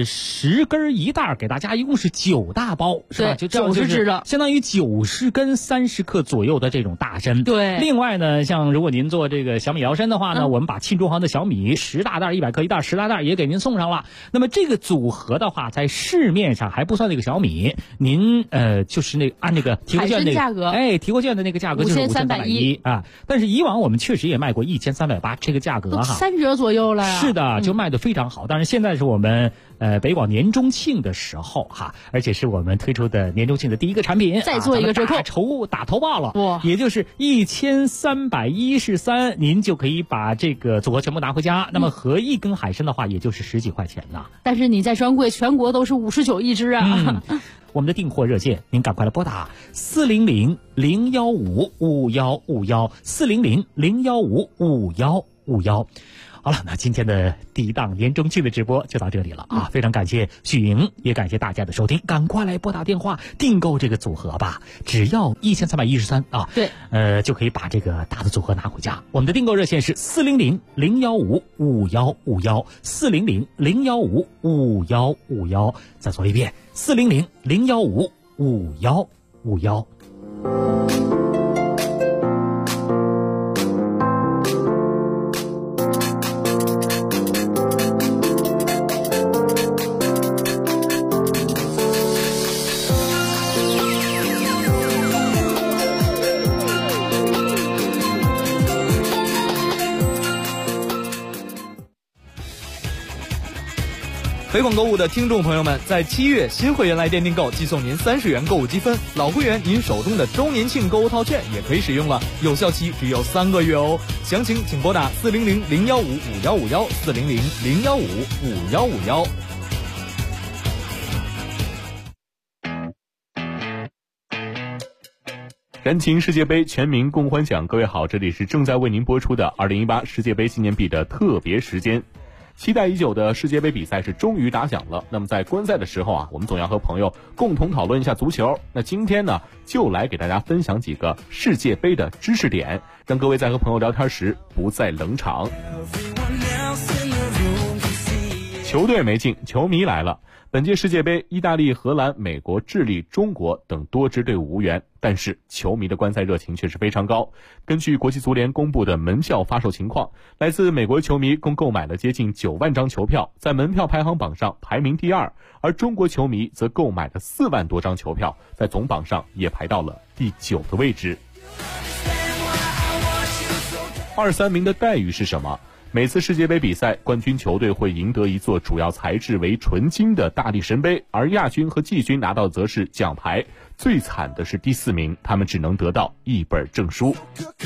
10根一袋，给大家一共是9大包，是吧？就 90只的， 相当于90根30克左右的这种大参。 对。 另外呢，像如果您做这个小米摇参的话呢，我们把庆州行的小米10大袋100克一袋，10大袋也给您送上了。那么这个组合的话，在市面上还不算那个小米，您就是那按那个提货券那个价格， 提货券的那个价格就是5310啊。但是以往我们确实也卖过1380这个价格哈 ，3折左右了呀。 是的，就卖得非常好。但是现在是我们北广年中庆的时候哈，而且是我们推出的年中庆的第一个产品， 再做一个折扣， 打头报了，哇，也就是1313，您就可以把这个组合全部拿回家。那么合1根海参的话，也就是10几块钱呢。 但是你在专柜全国都是59一只啊。 我们的订货热线，您赶快来拨打400-015-5151，400-015-5151。好了，那今天的第一档年中庆的直播就到这里了啊！非常感谢许莹，也感谢大家的收听，赶快来拨打电话订购这个组合吧，只要1313啊！ 对， 就可以把这个大的组合拿回家。我们的订购热线是400-015-5151，400-015-5151。再说一遍，400-015-5151。 北广购物的听众朋友们，在7月新会员来电订购，寄送您30元购物积分；老会员您手中的周年庆购物套券也可以使用了，有效期只有3个月哦。详情请拨打400-015-5151，400-015-5151。 燃情世界杯，全民共欢享。各位好，这里是正在为您播出的2018世界杯纪念币的特别时间。期待已久的世界杯比赛是终于打响了。那么在观赛的时候啊，我们总要和朋友共同讨论一下足球。那今天呢，就来给大家分享几个世界杯的知识点，让各位在和朋友聊天时不再冷场。球队没进，球迷来了。本届世界杯，意大利、荷兰、美国、智利、中国等多支队伍无缘，但是球迷的观赛热情却是非常高。根据国际足联公布的门票发售情况，来自美国球迷共购买了接近9万张球票，在门票排行榜上排名第2，而中国球迷则购买了4万多张球票，在总榜上也排到了第9个位置。2、3名的待遇是什么？每次世界杯比赛，冠军球队会赢得一座主要材质为纯金的大力神杯，而亚军和季军拿到则是奖牌。最惨的是第4名，他们只能得到一本证书。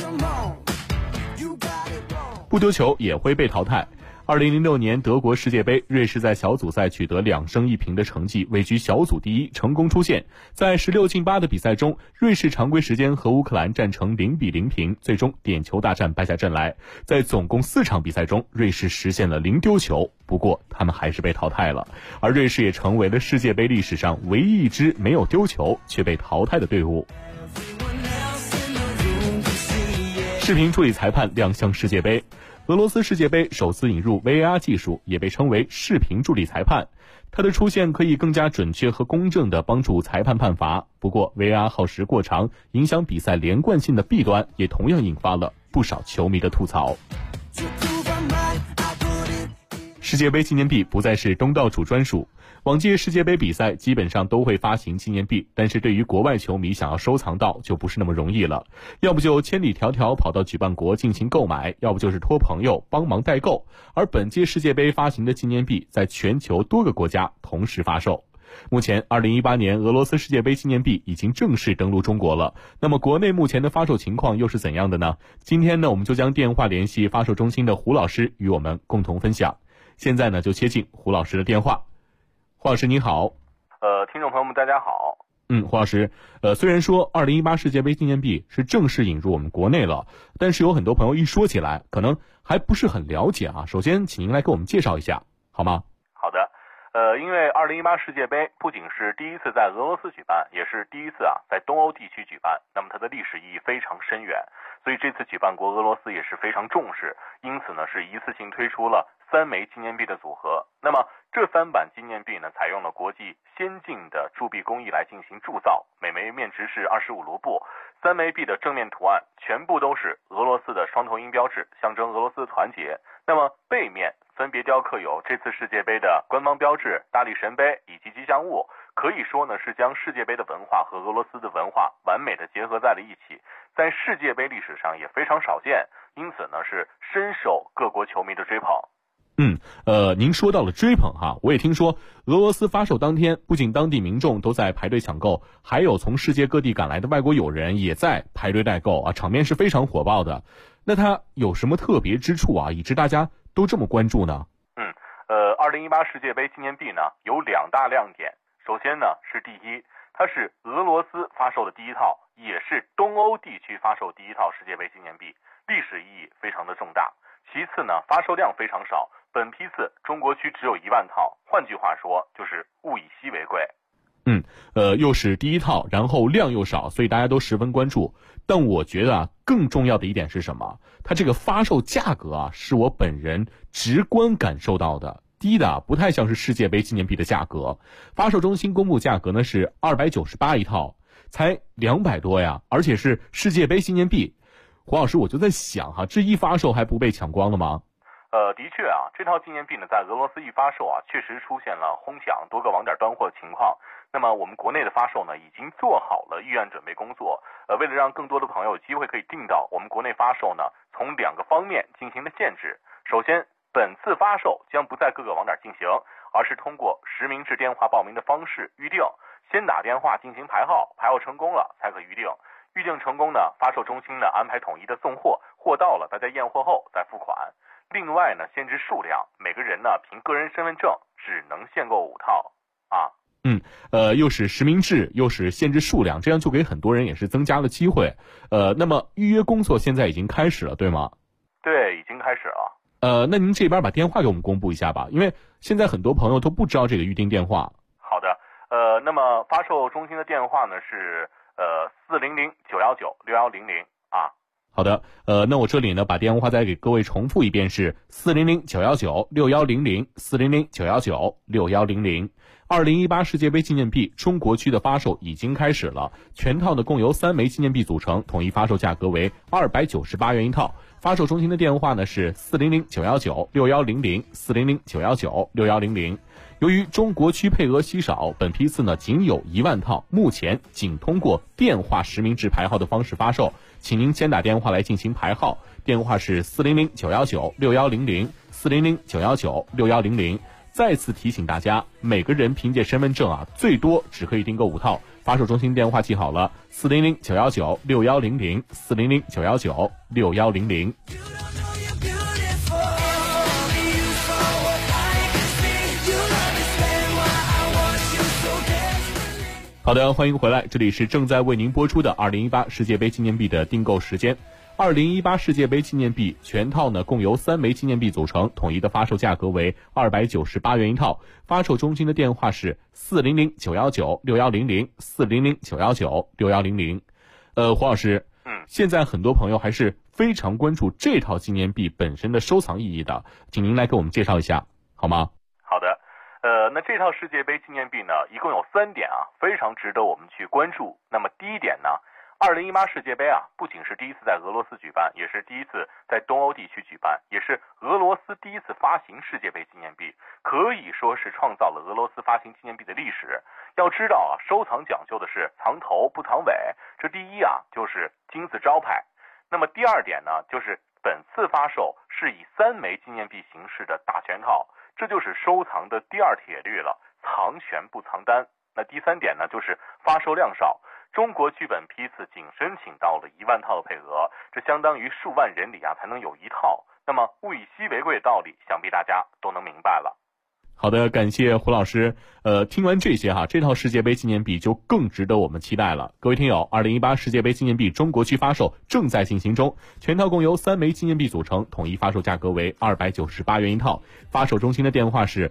不丢球也会被淘汰。2006年德国世界杯，瑞士在小组赛取得2胜1平的成绩，位居小组第1，成功出线。在16进8的比赛中，瑞士常规时间和乌克兰战成0-0平，最终点球大战败下阵来。在总共4场比赛中，瑞士实现了0丢球，不过他们还是被淘汰了。而瑞士也成为了世界杯历史上唯一一支没有丢球却被淘汰的队伍。视频助理裁判亮相世界杯。俄罗斯世界杯首次引入 VAR 技术，也被称为视频助理裁判。它的出现可以更加准确和公正地帮助裁判判罚。不过 VAR 耗时过长，影响比赛连贯性的弊端也同样引发了不少球迷的吐槽。世界杯纪念币不再是东道主专属。往届世界杯比赛基本上都会发行纪念币，但是对于国外球迷想要收藏到就不是那么容易了，要不就千里迢迢跑到举办国进行购买，要不就是托朋友帮忙代购。而本届世界杯发行的纪念币在全球多个国家同时发售。目前2018年俄罗斯世界杯纪念币已经正式登陆中国了，那么国内目前的发售情况又是怎样的呢？今天呢，我们就将电话联系发售中心的胡老师与我们共同分享。现在呢，就接进胡老师的电话。胡老师您好。 听众朋友们大家好。 胡老师，虽然说2018世界杯纪念币是正式引入我们国内了，但是有很多朋友一说起来可能还不是很了解啊。首先请您来给我们介绍一下好吗？ 好的。因为2018世界杯不仅是第一次在俄罗斯举办，也是第一次在东欧地区举办，那么它的历史意义非常深远，所以这次举办国俄罗斯也是非常重视，因此呢是一次性推出了3枚纪念币的组合。那么这3版纪念币呢，采用了国际先进的铸币工艺来进行铸造，每枚面值是25卢布。3枚币的正面图案全部都是俄罗斯的双头鹰标志，象征俄罗斯的团结。那么背面分别雕刻有这次世界杯的官方标志、大力神杯以及吉祥物，可以说呢是将世界杯的文化和俄罗斯的文化完美的结合在了一起，在世界杯历史上也非常少见，因此呢是深受各国球迷的追捧。 您说到了追捧哈，我也听说俄罗斯发售当天，不仅当地民众都在排队抢购，还有从世界各地赶来的外国友人也在排队代购啊，场面是非常火爆的。那它有什么特别之处啊，以致大家都这么关注呢 ？2018世界杯纪念币呢有2大亮点。首先呢是第一， 它是俄罗斯发售的第一套，也是东欧地区发售第一套世界杯纪念币，历史意义非常的重大。其次呢，发售量非常少，本批次中国区只有1万套，换句话说就是物以稀为贵。 又是第一套，然后量又少，所以大家都十分关注。但我觉得啊，更重要的一点是什么？它这个发售价格啊，是我本人直观感受到的。低的不太像是世界杯纪念币的价格，发售中心公布价格呢是298一套，才200多呀，而且是世界杯纪念币。黄老师，我就在想哈，这一发售还不被抢光了吗？ 的确啊，这套纪念币呢，在俄罗斯一发售啊，确实出现了哄抢多个网点断货的情况。那么我们国内的发售呢，已经做好了预案准备工作。为了让更多的朋友有机会可以订到，我们国内发售呢，从2个方面进行了限制。首先，本次发售将不在各个网点进行，而是通过实名制电话报名的方式预定，先打电话进行排号，排号成功了才可预定。预定成功呢，发售中心呢安排统一的送货，货到了大家验货后再付款。另外呢，限制数量，每个人呢凭个人身份证只能限购5套啊。 又是实名制，又是限制数量，这样就给很多人也是增加了机会。那么预约工作现在已经开始了，对吗？ 对，已经开始了。 那您这边把电话给我们公布一下吧，因为现在很多朋友都不知道这个预订电话。 好的，那么发售中心的电话呢是400-919-6100啊。 好的，那我这里呢把电话再给各位重复一遍，是400-919-6100 400-919-6100。2018世界杯纪念币中国区的发售已经开始了，全套呢共由3枚纪念币组成，统一发售价格为298元一套。发售中心的电话呢是400-919-6100 400-919-6100。由于中国区配额稀少，本批次呢仅有1万套，目前仅通过电话实名制排号的方式发售，请您先打电话来进行排号，电话是400-919-6100 400-919-6100。再次提醒大家，每个人凭借身份证啊，最多只可以订购5套。发售中心电话记好了，400-919-6100 400-919-6100。好的，欢迎回来，这里是正在为您播出的2018世界杯纪念币的订购时间。2018世界杯纪念币全套呢共由3枚纪念币组成，统一的发售价格为298元一套。发售中心的电话是400-919-6100 400-919-6100。黄老师，现在很多朋友还是非常关注这套纪念币本身的收藏意义的，请您来给我们介绍一下好吗？ 好的，那这套世界杯纪念币呢，一共有3点啊，非常值得我们去关注。那么第一点呢，2018世界杯啊，不仅是第一次在俄罗斯举办，也是第一次在东欧地区举办，也是俄罗斯第一次发行世界杯纪念币，可以说是创造了俄罗斯发行纪念币的历史。要知道啊，收藏讲究的是藏头不藏尾，这第一啊就是金字招牌。那么第二点呢，就是本次发售是以3枚纪念币形式的大全套，这就是收藏的第2铁律了，藏全不藏单。那第3点呢，就是发售量少。中国区本批次仅申请到了1万套的配额，这相当于数万人里啊才能有1套。那么物以稀为贵的道理，想必大家都能明白了。 好的，感谢胡老师。听完这些哈，这套世界杯纪念币就更值得我们期待了。各位听友，2018世界杯纪念币中国区发售正在进行中，全套共由3枚纪念币组成，统一发售价格为298元一套。发售中心的电话是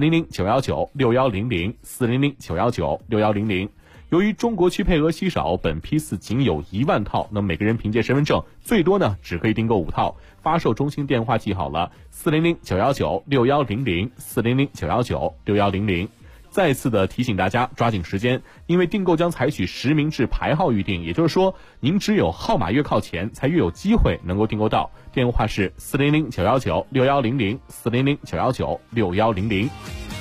400-919-6100 400-919-6100。由于中国区配额稀少，本批次仅有1万套，那每个人凭借身份证最多呢只可以订购5套。发售中心电话记好了，400-919-6100 400-919-6100。再次的提醒大家抓紧时间，因为订购将采取实名制排号预订，也就是说您只有号码越靠前才越有机会能够订购到。电话是400-919-6100 400-919-6100。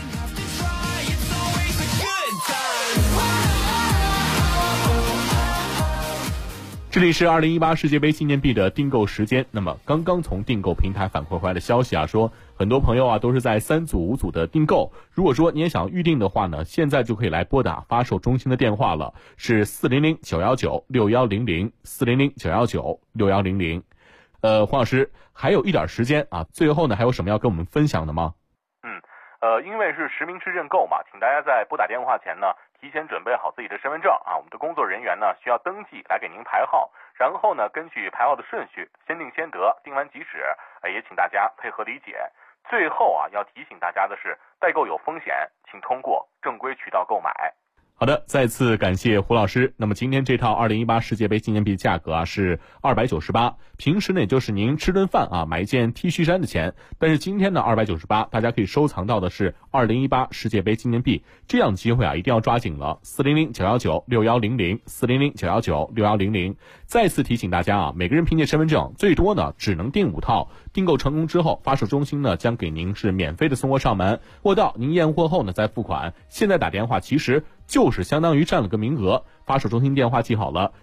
这里是2018世界杯纪念币的订购时间。那么刚刚从订购平台反馈回来的消息啊，说很多朋友啊都是在3组5组的订购。如果说你也想预定的话呢，现在就可以来拨打发售中心的电话了，是400-919-6100 400-919-6100。黄老师还有一点时间啊，最后呢还有什么要跟我们分享的吗？ 因为是实名制认购嘛，请大家在拨打电话前呢，提前准备好自己的身份证啊。我们的工作人员呢需要登记来给您排号，然后呢根据排号的顺序，先定先得，定完即止。也请大家配合理解。最后啊，要提醒大家的是，代购有风险，请通过正规渠道购买。 好的，再次感谢胡老师。那么今天这套2018世界杯纪念币价格啊是298，平时呢也就是您吃顿饭啊买一件 T 恤衫的钱，但是今天呢298，大家可以收藏到的是2018世界杯纪念币，这样机会啊一定要抓紧了。400-919-6100，400-919-6100。再次提醒大家啊，每个人凭借身份证最多呢只能订5套，订购成功之后，发售中心呢将给您是免费的送货上门，货到您验货后呢再付款。现在打电话其实就是相当于占了个名额，发售中心电话记好了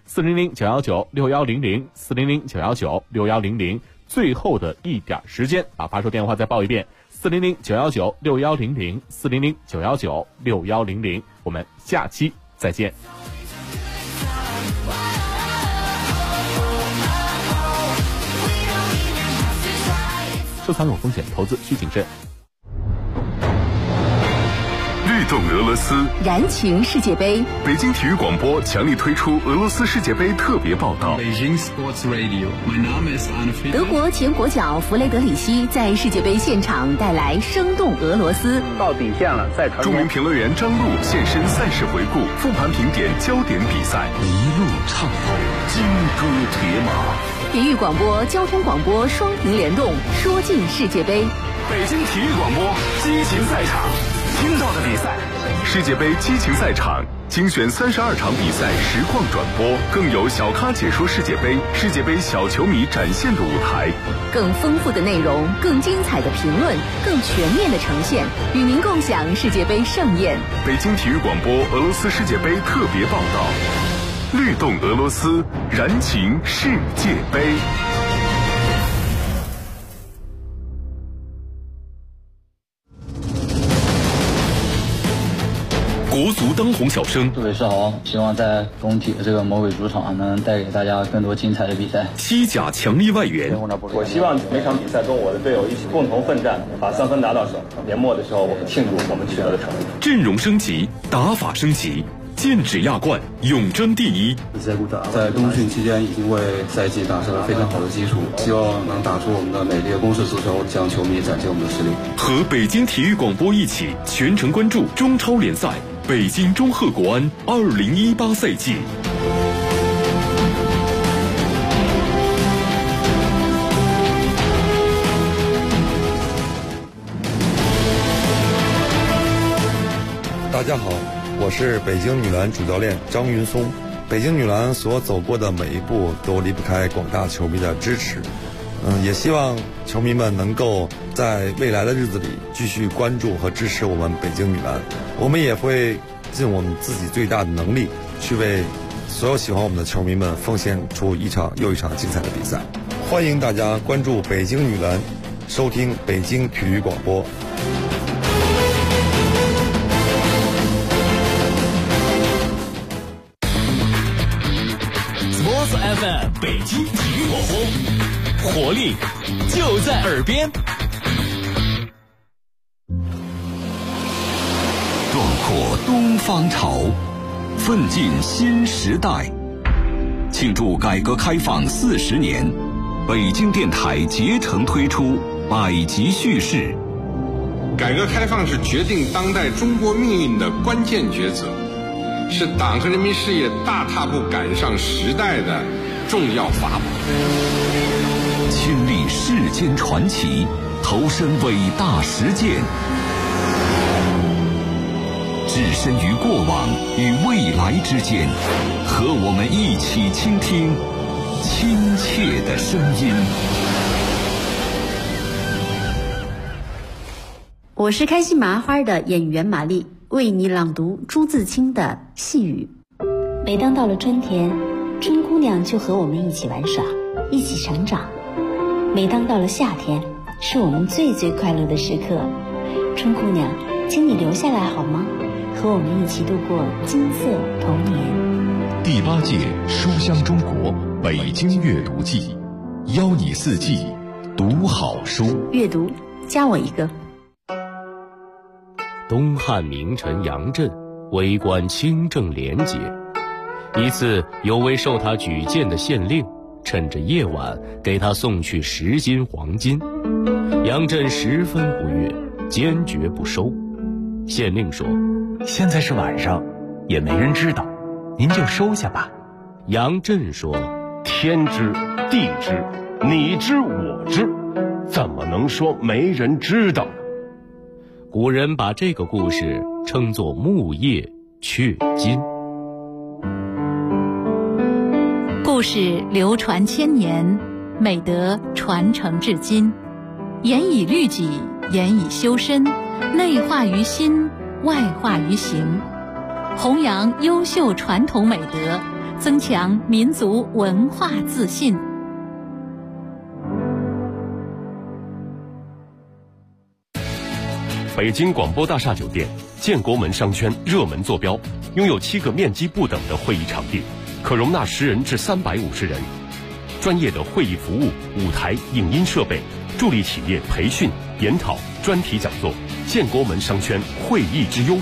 ，400-919-6100，400-919-6100。最后的一点时间，把发售电话再报一遍，400-919-6100，400-919-6100。我们下期再见。收藏有风险，投资需谨慎。 律动俄罗斯， 燃情世界杯。 北京体育广播强力推出俄罗斯世界杯特别报道。 德国前国脚弗雷德里希在世界杯现场带来生动俄罗斯。 到底线了，再传。 著名评论员张璐现身赛事回顾，复盘评点焦点比赛，一路畅游，金戈铁马。 体育广播、交通广播双屏联动，说尽世界杯。 北京体育广播激情赛场，听到的比赛。世界杯激情赛场精选32场比赛实况转播，更有小咖解说世界杯，世界杯小球迷展现的舞台。 更丰富的内容，更精彩的评论，更全面的呈现，与您共享世界杯盛宴。 北京体育广播俄罗斯世界杯特别报道，律动俄罗斯，燃情世界杯。国足当红小生， 各位是好，希望在工体的这个魔鬼主场能带给大家更多精彩的比赛。 西甲强力外援， 我希望每场比赛跟我的队友一起共同奋战，把3分拿到手。年末的时候，我们庆祝我们取得的成绩。 阵容升级，打法升级，剑指亚冠，永争第一。 在冬训期间已经为赛季打下了非常好的基础，希望能打出我们的美丽的攻势足球，向球迷展现我们的实力。 和北京体育广播一起全程关注中超联赛北京中赫国安2018赛季。 大家好，我是北京女篮主教练张云松。北京女篮所走过的每一步都离不开广大球迷的支持。也希望球迷们能够在未来的日子里继续关注和支持我们北京女篮。我们也会尽我们自己最大的能力，去为所有喜欢我们的球迷们奉献出一场又一场精彩的比赛。欢迎大家关注北京女篮，收听北京体育广播。 FM 北京体育广播，活力就在耳边。 壮阔东方潮，奋进新时代。庆祝改革开放40年，北京电台竭诚推出百集叙事。 改革开放是决定当代中国命运的关键抉择，是党和人民事业大踏步赶上时代的重要法宝。 亲历世间传奇，投身伟大实践，置身于过往与未来之间，和我们一起倾听亲切的声音。 我是开心麻花的演员玛丽，为你朗读朱自清的细雨。 每当到了春天，春姑娘就和我们一起玩耍，一起成长。每当到了夏天，是我们最最快乐的时刻。春姑娘，请你留下来好吗？和我们一起度过金色童年。 第8届书香中国北京阅读季，邀你4季读好书。 阅读，加我一个。 东汉名臣杨震为官清正廉洁。一次，有位受他举荐的县令趁着夜晚给他送去10斤黄金，杨震十分不悦，坚决不收。县令说：“ 现在是晚上，也没人知道，您就收下吧。” 杨震说：“ 天知地知，你知我知，怎么能说没人知道呢？” 古人把这个故事称作木叶雀金。 故事流传千年，美德传承至今，严以律己，严以修身，内化于心，外化于行，弘扬优秀传统美德，增强民族文化自信。 北京广播大厦酒店建国门商圈热门坐标，拥有7个面积不等的会议场地，可容纳10人至350人，专业的会议服务、舞台、影音设备，助力企业培训、研讨、专题讲座。建国门商圈会议之优。